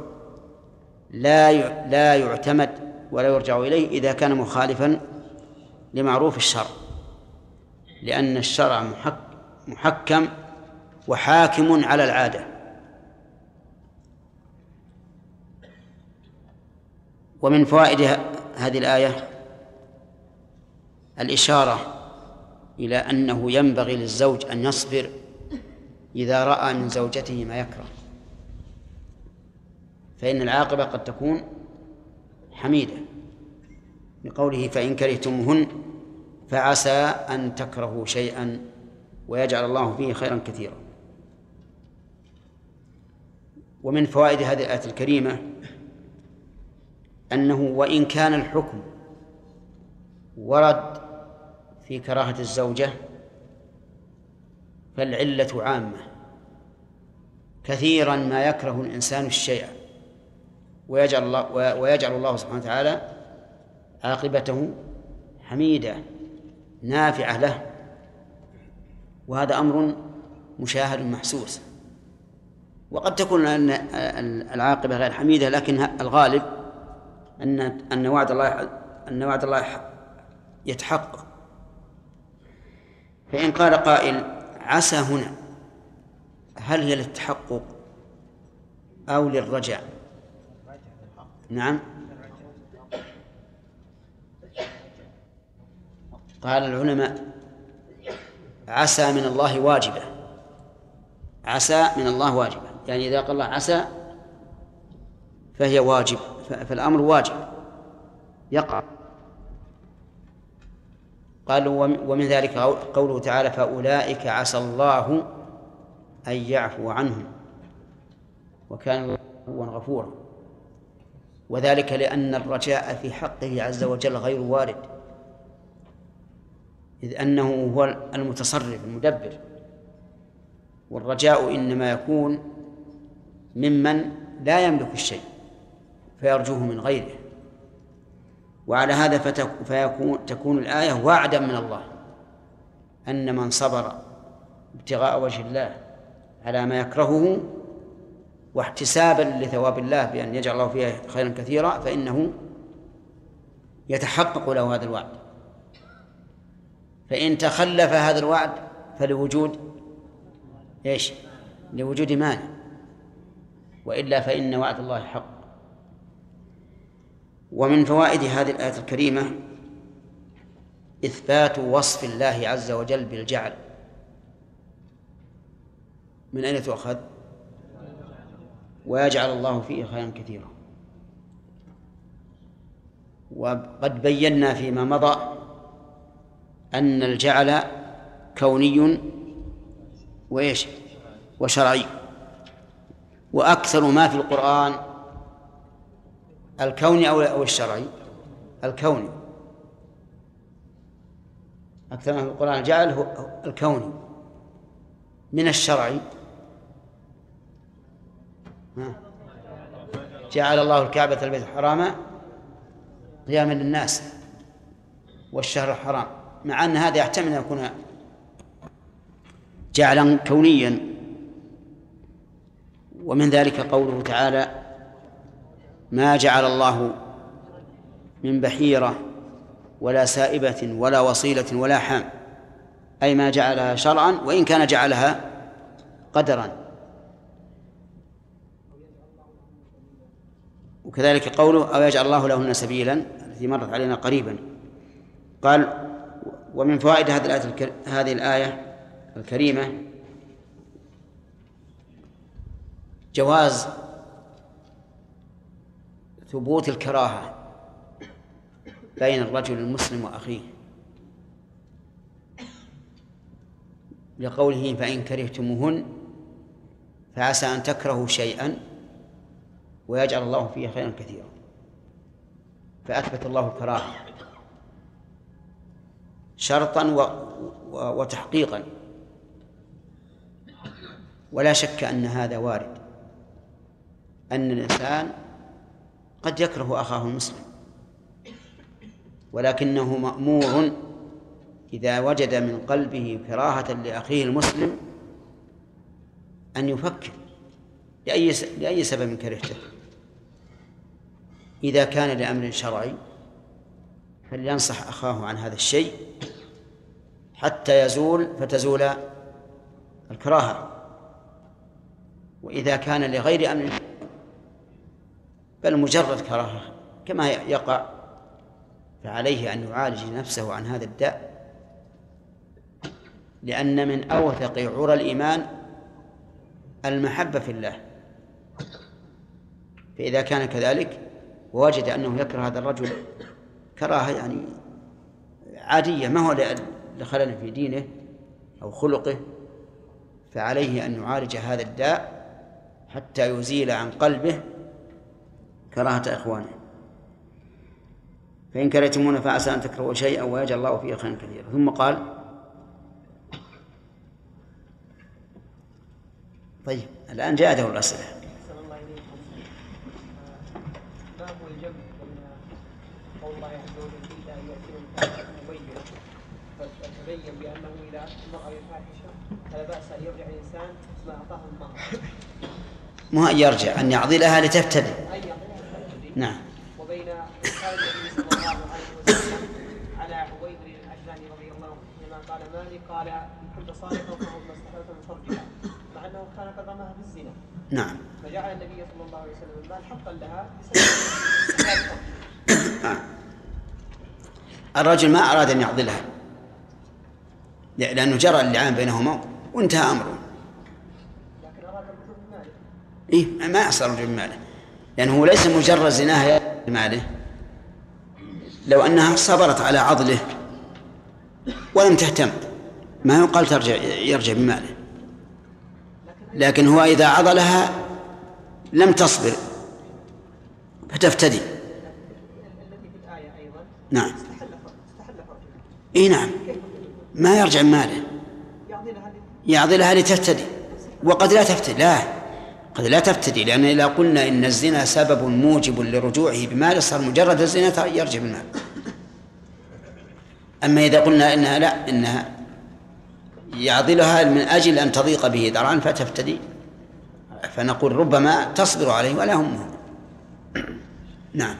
لا يعتمد ولا يرجع إليه إذا كان مخالفا لمعروف الشرع، لأن الشرع محكم وحاكم على العادة. ومن فوائد هذه الآية الإشارة إلى أنه ينبغي للزوج أن يصبر إذا رأى من زوجته ما يكره، فإن العاقبة قد تكون حميدة، بقوله: فإن كرهتموهن فعسى أن تكرهوا شيئا ويجعل الله فيه خيرا كثيرا. ومن فوائد هذه الآية الكريمة أنه وإن كان الحكم ورد في كراهة الزوجة فالعلة عامة، كثيرا ما يكره الإنسان الشيء ويجعل الله سبحانه وتعالى عاقبته حميدة نافعة له، وهذا أمر مشاهد محسوس. وقد تكون العاقبة غير حميدة، لكن الغالب أن وعد الله يتحقق. فإن قال قائل: عسى هنا هل هي للتحقق أو للرجاء؟ نعم، قال العلماء: عسى من الله واجبة، عسى من الله واجبة، يعني إذا قال الله عسى فهي واجب، فالأمر واجب يقع. قالوا: ومن ذلك قوله تعالى: فأولئك عسى الله أن يعفو عنهم وكان الله غفورا. وذلك لأن الرجاء في حقه عز وجل غير وارد، إذ أنه هو المتصرف المدبر، والرجاء إنما يكون ممن لا يملك الشيء فيرجوه من غيره. وعلى هذا تكون الآية وعدا من الله أن من صبر ابتغاء وجه الله على ما يكرهه واحتسابا لثواب الله بأن يجعل الله فيها خيرا كثيرا فإنه يتحقق له هذا الوعد. فإن تخلف هذا الوعد فلوجود لوجود مانع، وإلا فإن وعد الله حق. ومن فوائد هذه الآية الكريمة إثبات وصف الله عز وجل بالجعل. من أين تؤخذ؟ ويجعل الله فيه خيرا كثيرا. وقد بينا فيما مضى أن الجعل كوني وشرعي، وأكثر ما في القرآن الكوني أو الشرعي؟ الكوني. أكثر ما في القرآن الجعل هو الكوني. من الشرعي جعل الله الكعبة البيت الحرام قياما للناس والشهر الحرام، مع أن هذا يحتمل أن يكون جعلا كونيا. ومن ذلك قوله تعالى: ما جعل الله من بحيرة ولا سائبة ولا وصيلة ولا حام، أي ما جعلها شرعا وإن كان جعلها قدرا. وكذلك قوله: أو يجعل الله لهن سبيلا التي مرت علينا قريبا. قال: ومن فوائد هذه الآية الكريمة جواز ثبوت الكراهة بين الرجل المسلم وأخيه، لقوله: فإن كرهتموهن فعسى أن تكرهوا شيئا ويجعل الله فيه خيرا كثيرا، فأثبت الله الكراهة شرطا وتحقيقا. ولا شك أن هذا وارد، أن الإنسان قد يكره أخاه المسلم، ولكنه مأمور إذا وجد من قلبه كراهة لأخيه المسلم أن يفكر لأي سبب كرهته. إذا كان لأمر شرعي فلينصح أخاه عن هذا الشيء حتى فتزول الكراهة. وإذا كان لغير أمر بل مجرد كراهة كما يقع، فعليه أن يعالج نفسه عن هذا الداء، لأن من أوثق عرى الإيمان المحبة في الله. فإذا كان كذلك ووجد أنه يكره هذا الرجل كراهة يعني عادية ما هو لخلل في دينه أو خلقه، فعليه أن يعالج هذا الداء حتى يزيل عن قلبه كراهة إخوانه. فإن كرهتموه فعسى أن تكرهوا شيئا ويجعل الله فيه خيرا كثيرا. ثم قال: طيب الآن جاء دور الأسئلة. ما هو الجمع بين قول الله عز وجل إلا أن يأتيهم بفاحشة مبينة فتبين بأنه إذا مر بفاحشة فلا بأس أن يرجع الإنسان ما أعطاه المهر؟ مو أن يرجع، أن يعضلها لتفتدي. نعم. وبين قال النبي صلى الله عليه وسلم على عويمر الأجلاني رضي الله عنه لما قال مالك قال كنت صادقا فهو ما استحللت من فرجها، مع أنه كان قد رماها في الزنا. نعم. فجعل النبي صلى الله عليه وسلم المال حقا لها بسبب الرجل ما أراد أن يعضلها لأنه جرى اللعان بينهما وانتهى أمره. لكن أراد الرجوع بماله. إيه ما يحصل الرجوع بماله، لأنه ليس مجرد زناها بماله. لو أنها صبرت على عضله ولم تهتم ما يقال يرجع بماله، لكن هو إذا عضلها لم تصبر فتفتدي. التي في الآية أيضا نعم. استحل فرجها. إيه نعم، ما يرجع بماله، يعضلها لتفتدي. وقد لا تفتدي، لا قد لا تفتدي، لأن إذا قلنا إن الزنا سبب موجب لرجوعه بماله صار مجرد الزنا يرجع بالمال. أما إذا قلنا إنها لا، إنها يعضلها من أجل أن تضيق به ذرعا فتفتدي، فنقول ربما تصبر عليه ولا همه. نعم.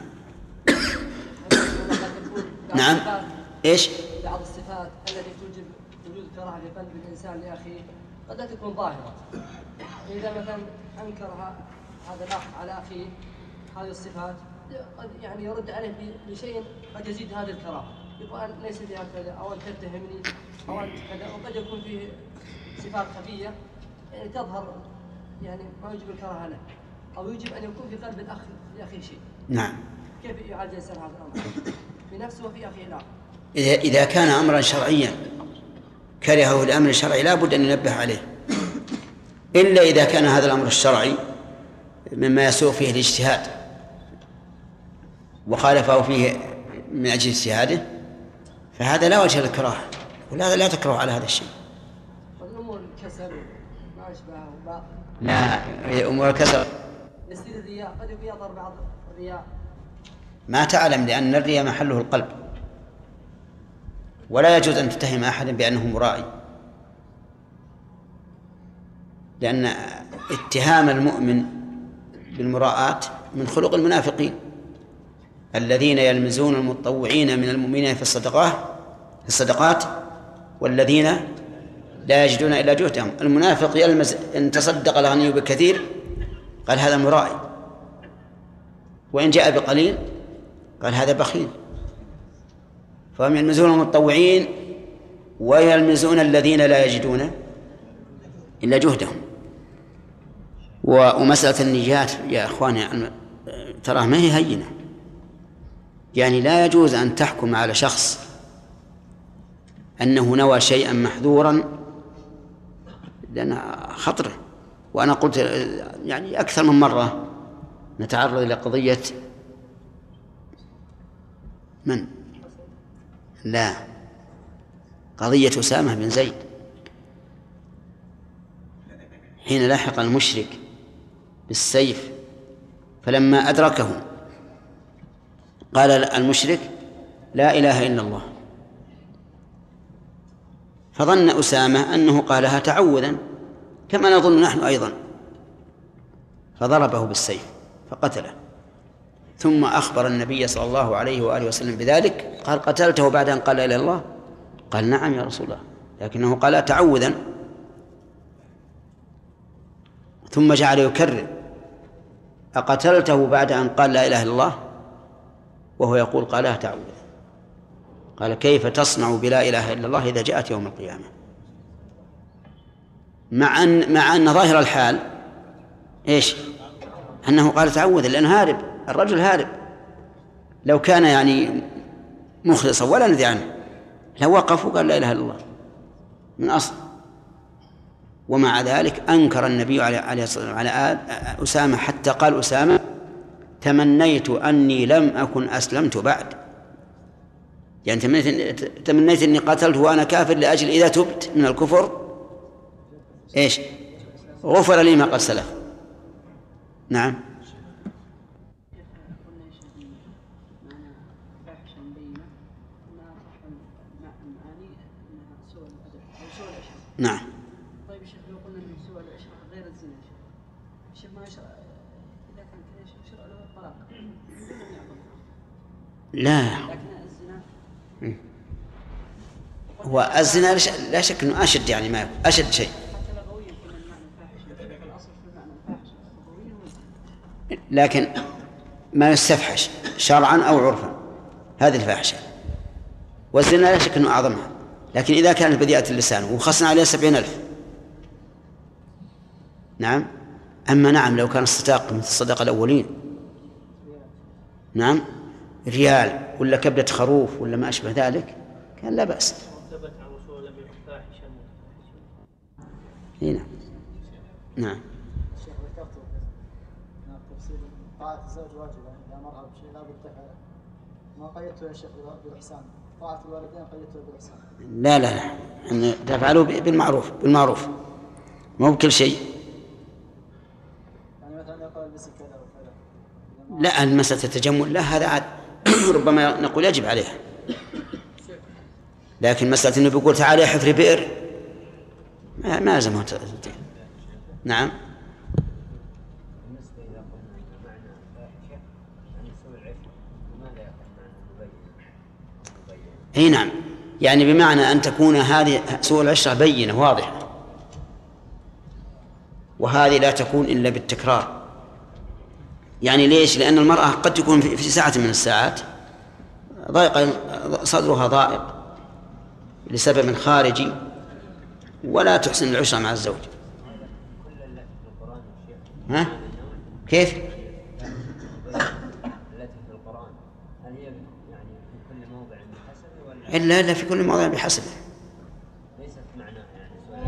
نعم. إيش؟ بعض الصفات التي توجب وجود كراهة في قلب الإنسان لأخيه قد لا تكون ظاهرة. إذا مثلا أنكر هذا الأخ على أخيه هذه الصفات قد يعني يرد عليه بشيء قد يزيد هذه الكراهة، يقول ليس لي هكذا أو أنت تتهمني أو أنت كذا، وقد يكون فيه صفات خفية يعني تظهر يعني ما يوجب الكراهة له، أو يجب أن يكون في قلب الأخ لأخيه شيء. نعم. كيف يعالج الإنسان هذا الأمر في نفسه وفي أخيه الآخر؟ إذا كان أمرا شرعيا كرهه الأمر الشرعي لا بد أن ينبه عليه، إلا إذا كان هذا الأمر الشرعي مما يسوء فيه الاجتهاد وخالفه فيه من أجل اجتهاده فهذا لا وجه للكراهة، ولا لا تكره على هذا الشيء. الأمور الكسل ما أشبهه باطل. لا، أمور الكسل يصير الرياء، قد يكون يظهر بعض الرياء. ما تعلم، لأن الرياء محله القلب، ولا يجوز أن تتهم أحدا بأنه مرائي، لأن اتهام المؤمن بالمراءة من خلق المنافقين الذين يلمزون المتطوعين من المؤمنين في الصدقات والذين لا يجدون إلا جهدهم. المنافق يلمز إن تصدق الغني بكثير قال هذا مرائي، وإن جاء بقليل قال هذا بخيل. فهم يلمزون المتطوعين ويلمزون الذين لا يجدون إلا جهدهم. ومسألة النيات يا أخواني ترى ما هي هينة، يعني لا يجوز أن تحكم على شخص أنه نوى شيئا محذورا لأن خطره. وأنا قلت يعني أكثر من مرة نتعرض إلى قضية من؟ لا، قضية أسامة بن زيد حين لحق المشرك بالسيف فلما أدركه قال المشرك لا إله إلا الله، فظن أسامة أنه قالها تعوذا كما نظن نحن أيضا، فضربه بالسيف فقتله. ثم أخبر النبي صلى الله عليه وآله وسلم بذلك، قال قتلته بعد أن قال لا إله إلا الله؟ قال نعم يا رسول الله، لكنه قال تعوذا. ثم جعل يكرر أقتلته بعد أن قال لا إله إلا الله وهو يقول قالها تعوذا؟ قال كيف تصنع بلا إله إلا الله إذا جاءت يوم القيامة؟ مع أن ظاهر الحال إيش؟ أنه قال تعوذا، لأنه هارب، الرجل هارب. لو كان يعني مخلصا ولا ندري عنه لو وقف وقال لا إله إلا الله من أصل. ومع ذلك أنكر النبي عليه الصلاة والسلام على أسامة، حتى قال أسامة تمنيت أني لم أكن أسلمت بعد، يعني تمنيت أني قتلت وأنا كافر لأجل إذا تبت من الكفر إيش غفر لي ما قد سلف. نعم. نعم. طيب الشيخ لو قلنا ان سوء العشره غير الزنا، الشيخ ما يشرع اذا كان كذا يشرع له الطلاق لا، لكن الزنا هو الزنا لا شك انه اشد، يعني ما اشد شيء. حتى لغويا يكون المعنى الفاحشه، الاصل في المعنى الفاحشه لغويا، لكن ما يستفحش شرعا او عرفا هذه الفاحشه، والزنا لا شك انه اعظمها. لكن إذا كانت بذيئة اللسان وخصنا عليها 70,000 نعم. أما نعم لو كان الصداق مثل الصداقة الأولين، نعم، ريال ولا كبدة خروف ولا ما أشبه ذلك كان لا بأس. هنا نعم. الشيخ ذكرت تفسير طاعة الزوج واجبة، إذا أمرها بشيء لا بد تفعله، ما قيدته يا شيخ بالإحسان، طاعة الوالدين قيدته بالإحسان. لا لا لا، أن تفعلوا بالمعروف مو بكل شيء. يعني مثلا يقول البسي كذا وكذا، لا، المسألة التجمل لا، هذا عاد ربما نقول يجب عليها، لكن مسألة أنه بيقول تعالى حفر بئر ما لازمها. نعم. بالنسبة إلى قلنا معنى الفاحشة أن سوء العشرة، لماذا يقول معنى مبين؟ أي نعم، يعني بمعنى أن تكون هذه سوء العشرة بينة واضحة، وهذه لا تكون إلا بالتكرار. يعني ليش؟ لأن المرأة قد تكون في ساعة من الساعات ضائقة، صدرها ضائق لسبب خارجي ولا تحسن العشرة مع الزوج. ها؟ كيف؟ التي في القرآن هل هي يعني في كل موضع بحسبه ولا؟ إلا في كل موضع بحسبه. ليست معناها يعني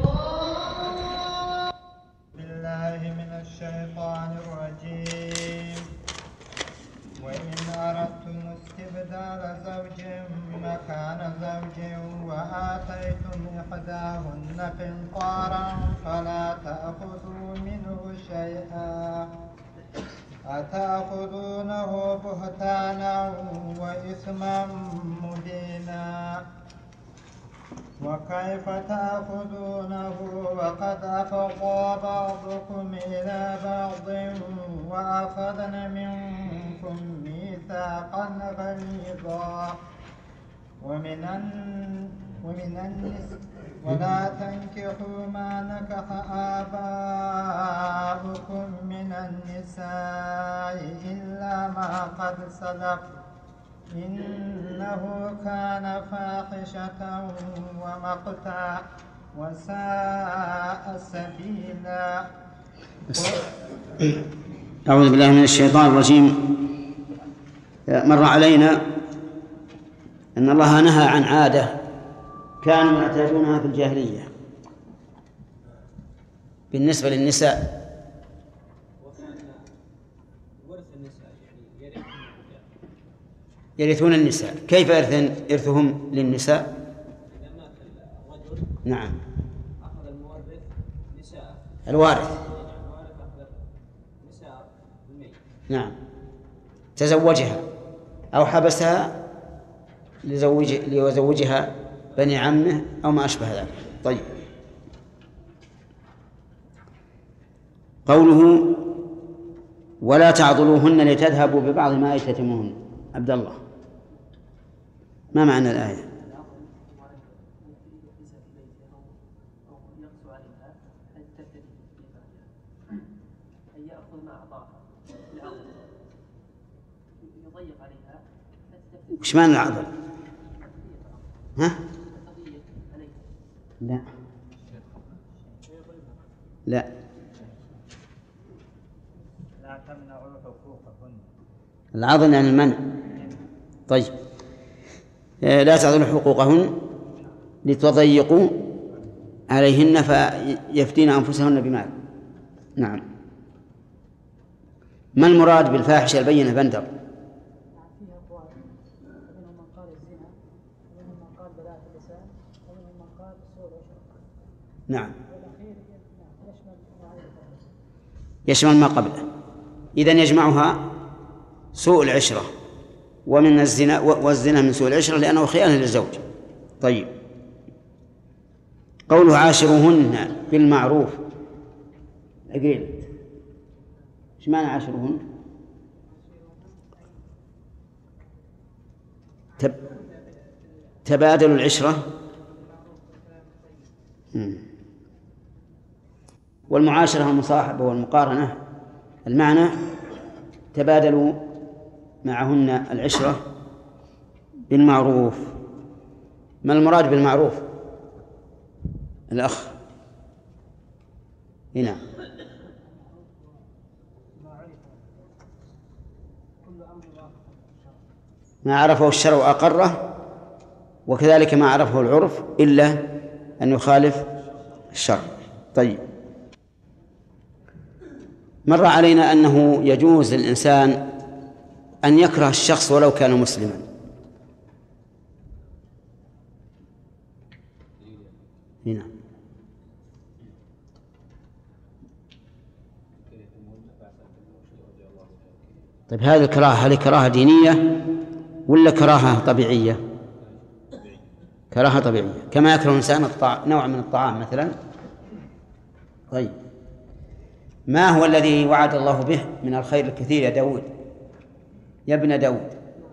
بالله من الشيطان الرجيم. وإن أردتم استبدال زوج مكان زوج وآتيتم إحداهن قنطارا فلا تأخذوا منه شيئا أتأخذونه بهتانا وإثما مبينا. وكيف تأخذونه وقد أفضى بعضكم إلى بعض وأخذن منكم ميثاقا غليظا. ومن النساء ولا تنكحوا ما نكح آباؤكم من النساء إلا ما قد سلف إنه كان فاحشة ومقتا وساء سبيلا. أعوذ بالله من الشيطان الرجيم. مر علينا أن الله نهى عن عادة كانوا يعتادونها في الجاهلية بالنسبة للنساء. يرثون النساء. كيف إرثهم للنساء؟ إذا مات الرجل نعم أخذ المورث نساء. الوارث الوارث أخذ نساء الميت. نعم تزوجها أو حبسها ليزوجها بني عمه أو ما أشبه ذلك. طيب قوله ولا تعضلوهن لتذهبوا ببعض ما آتيتموهن. عبد الله ما معنى الآية؟ وش معنى العضل؟ ها؟ لا لا لا تمنعوا حقوقهن. العضل يعني المنع. طيب لا تعضلوا حقوقهن لتضيقوا عليهن فيفتين أنفسهن بمال. نعم. ما المراد بالفاحشة البينة بندر؟ فيها أقوال، ومنهم من قال الزنا، ومنهم من قال بلاءة اللسان، ومنهم من قال سوء العشرة. نعم والأخير يشمل ما قبله. إذن يجمعها سوء العشرة ومن الزنا، والزنا من سوء العشرة لأنه خيانة للزوج. طيب قوله عاشرهن بالمعروف أقول ايش معنى عاشرهن؟ تبادلوا العشرة. والمعاشرة المصاحبة والمقارنة المعنى تبادلوا معهن العشرة بالمعروف. ما المراد بالمعروف؟ الأخ هنا ما عرفه الشرع وأقره، وكذلك ما عرفه العرف إلا أن يخالف الشرع. طيب مر علينا أنه يجوز للإنسان أن يكره الشخص ولو كان مسلما. هنا طيب هذه الكراهة هل كراهة دينية ولا كراهة طبيعية؟ كراهة طبيعية، كما يكره الإنسان نوع من الطعام مثلا. طيب ما هو الذي وعد الله به من الخير الكثير يا داود، يا ابن داود؟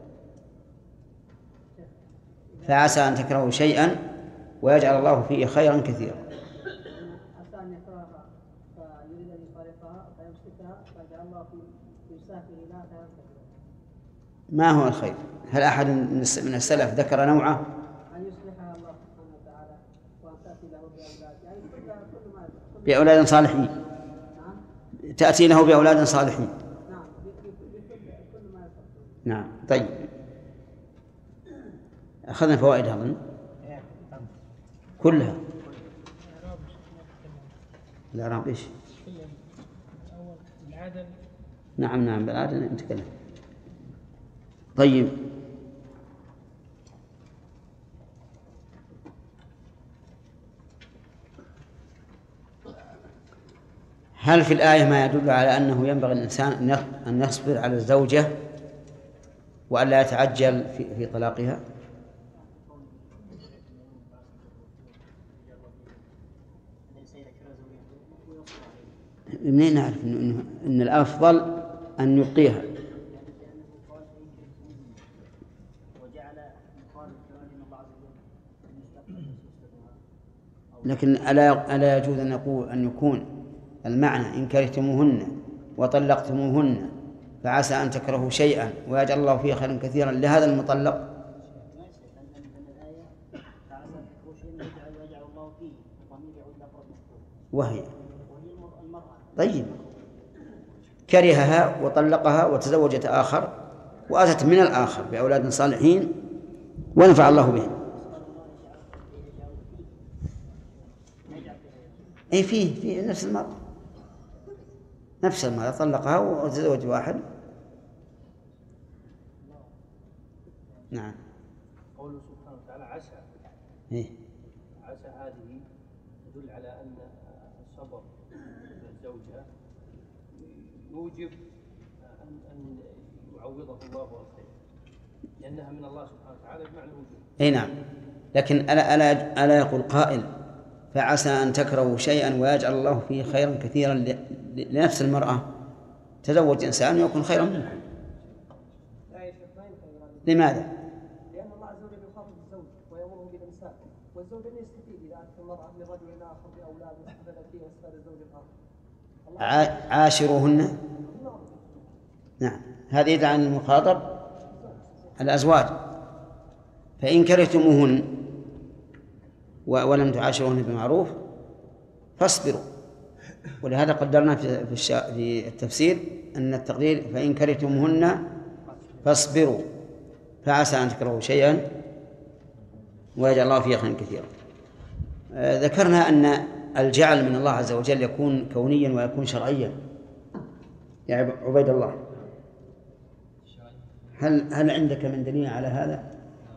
فعسى أن تكرهوا شيئا ويجعل الله فيه خيرا كثيرا. عسى أن يكرهها فيريد أن يفارقها فيمسكها فيجعل الله في ساكنه لا خيرا كثيرا. ما هو الخير؟ هل أحد من السلف ذكر نوعه؟ أن يصلحها الله سبحانه وتعالى وأن تأتي له بأولاد، يعني كل ما بأولاد صالحين. تأتي له بأولاد صالحين. نعم كل ما يفعل. نعم. طيب أخذنا فوائد أظن كلها. الإعراب إيش؟ نعم بالعادة نتكلم. طيب هل في الآية ما يدل على أنه ينبغي الإنسان أن يصبر على الزوجة وأن لا يتعجل في طلاقها؟ منين نعرف إن الأفضل أن يبقيها؟ لكن ألا يجوز أن يكون المعنى إن كرهتموهن وطلقتموهن فعسى أن تكرهوا شيئا ويجعل الله فيه خيرا كثيرا لهذا المطلق؟ وهي طيب كرهها وطلقها وتزوجت آخر وأتت من الآخر بأولاد صالحين ونفع الله بهم. أي فيه نفس المرأة طلقها وتزوج واحد. نعم. قوله سبحانه وتعالى عسى. عسى هذه تدل على أن الصبر من الزوجة يوجب أن يعوضه الله خير، لأنها من الله سبحانه وتعالى بمعنى الوجود. أي نعم، لكن ألا يقول قائل فعسى أن تكرهوا شيئا ويجعل الله فيه خيرا كثيرا لنفس المرأة، تزوج إنسان ويكون خيرا منكم. لماذا؟ لأن الله عز وجل يخاطب الزوج ويأمره بالإمساك، والزوج لن يستفيد إذا أتت المرأة من رجل آخر بأولاد واستفادت فيه واستفاد الزوج الآخر. عاشروهن. نعم، هذا يدعى عن المخاطب الأزواج. فإن كرهتموهن ولم تعاشروهن بمعروف فاصبروا. ولهذا قدرنا في التفسير أن التقدير فإن كرهتموهن فاصبروا فعسى أن تكرهوا شيئا ويجعل الله فيه خيرا كثيرا. ذكرنا أن الجعل من الله عز وجل يكون كونيا ويكون شرعيا. يا عبيد الله، هل عندك من دليل على هذا؟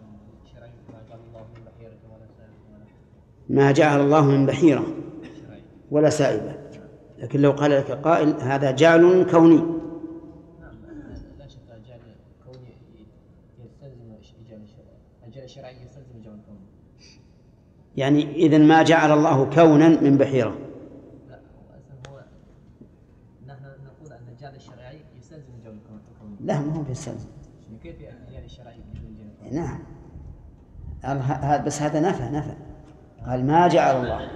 ما جعل الله من بحيرة ولا سائبة، لكن لو قال لك قائل هذا جعل كوني. لا شك جعل كوني يستلزم الجعل الشرعي يستلزم الجعل الكوني. يعني إذن ما جعل الله كونا من بحيرة. لا، هو نحن نقول أن الجعل الشرعي يستلزم الجعل الكوني. لا، ما هو يستلزم. كيف الجعل الشرعي يستلزم؟ نعم، بس هذا نفى قال ما جعل الله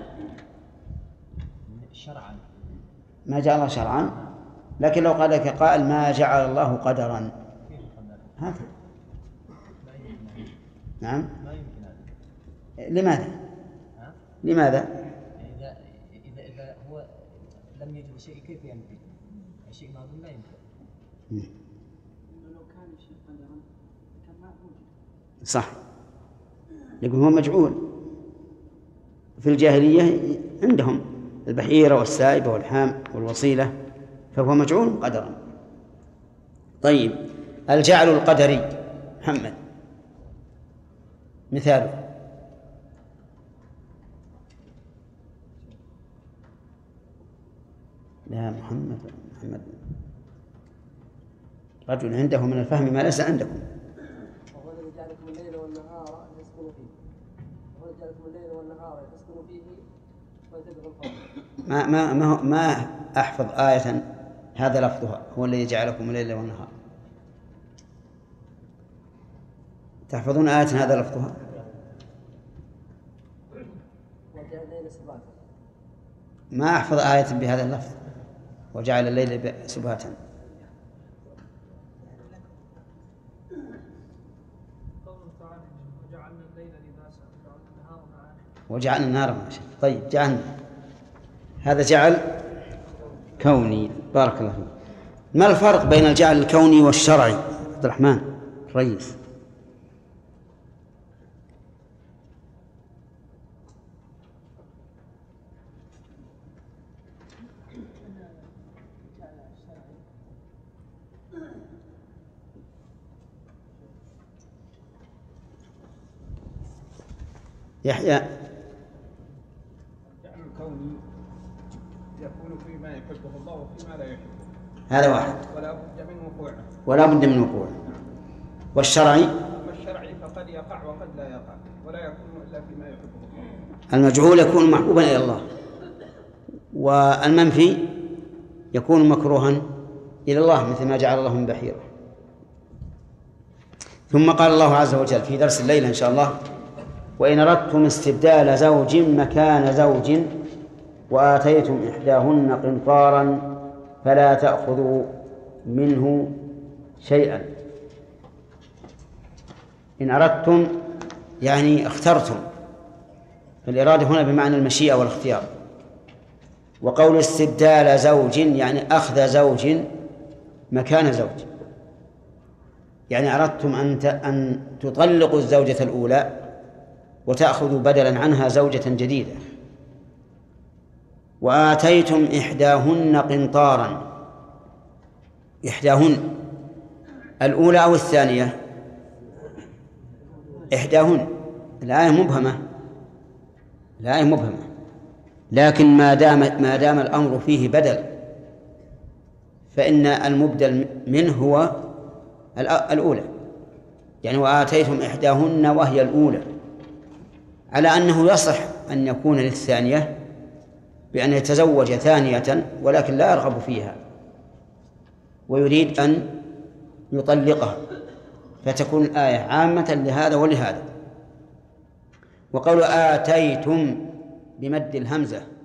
شرعا، ما جعل الله شرعا. لكن لو قال لك قائل ما جعل الله قدرا، هذا نعم. ما يمكن هذا. لماذا؟ إذا هو لم يجد شيء كيف يمكن؟ الشيء معلوم لا يمكن. لو كان الشيء قدرا كان ما موجود. صح، يقول هو مجعول. في الجاهلية عندهم البحيرة والسائبة والحام والوصيلة، فهو مجعول قدرا. طيب، الجعل القدري محمد مثاله. لا، محمد رجل عنده من الفهم ما ليس عندكم. وهو الذي جعلكم الليل والنهار لتسكنوا فيه. وهو الذي جعلكم الليل والنهار لتسكنوا فيه وتبغوا الفضل. ما أحفظ آية هذا لفظها هو الذي جعلكم الليل والنهار. تحفظون آية هذا لفظها؟ وجعل الليل سباتا. ما أحفظ آية بهذا اللفظ وجعل الليل سباتا. وجعلنا النار معاشا. طيب، جعلنا هذا جعل كوني. بارك الله فيك. ما الفرق بين الجعل الكوني والشرعي عبد الرحمن الرئيس؟ يحيى. الجعل الكوني يكون فيما يحبه الله وفيما لا يحبه، هذا واحد، ولا بد من وقوعه. والشرعي؟ أما الشرعي فقد يقع وقد لا يقع، ولا يكون إلا فيما يحبه الله. المجعول يكون محبوبا إلى الله، والمنفي يكون مكروها إلى الله، مثل ما جعل الله من بحيرة. ثم قال الله عز وجل في درس الليلة إن شاء الله: وإن أردتم استبدال زوج مكان زوج وآتيتم إحداهن قنطارا فلا تأخذوا منه شيئا. إن أردتم يعني اخترتم، فالإرادة هنا بمعنى المشيئة والاختيار. وقول استبدال زوج يعني أخذ زوج مكان زوج، يعني أردتم أن تطلقوا الزوجة الأولى وتأخذوا بدلا عنها زوجة جديدة. وآتيتم إحداهن قنطارا، إحداهن الأولى أو الثانية؟ إحداهن. الآية مبهمة، الآية مبهمة، لكن ما دام الأمر فيه بدل فإن المبدل منه هو الأولى، يعني وآتيتم إحداهن وهي الأولى، على أنه يصح أن يكون للثانية بأن يتزوج ثانية ولكن لا يرغب فيها ويريد أن يطلقها، فتكون الآية عامة لهذا ولهذا. وقول آتيتم بمد الهمزة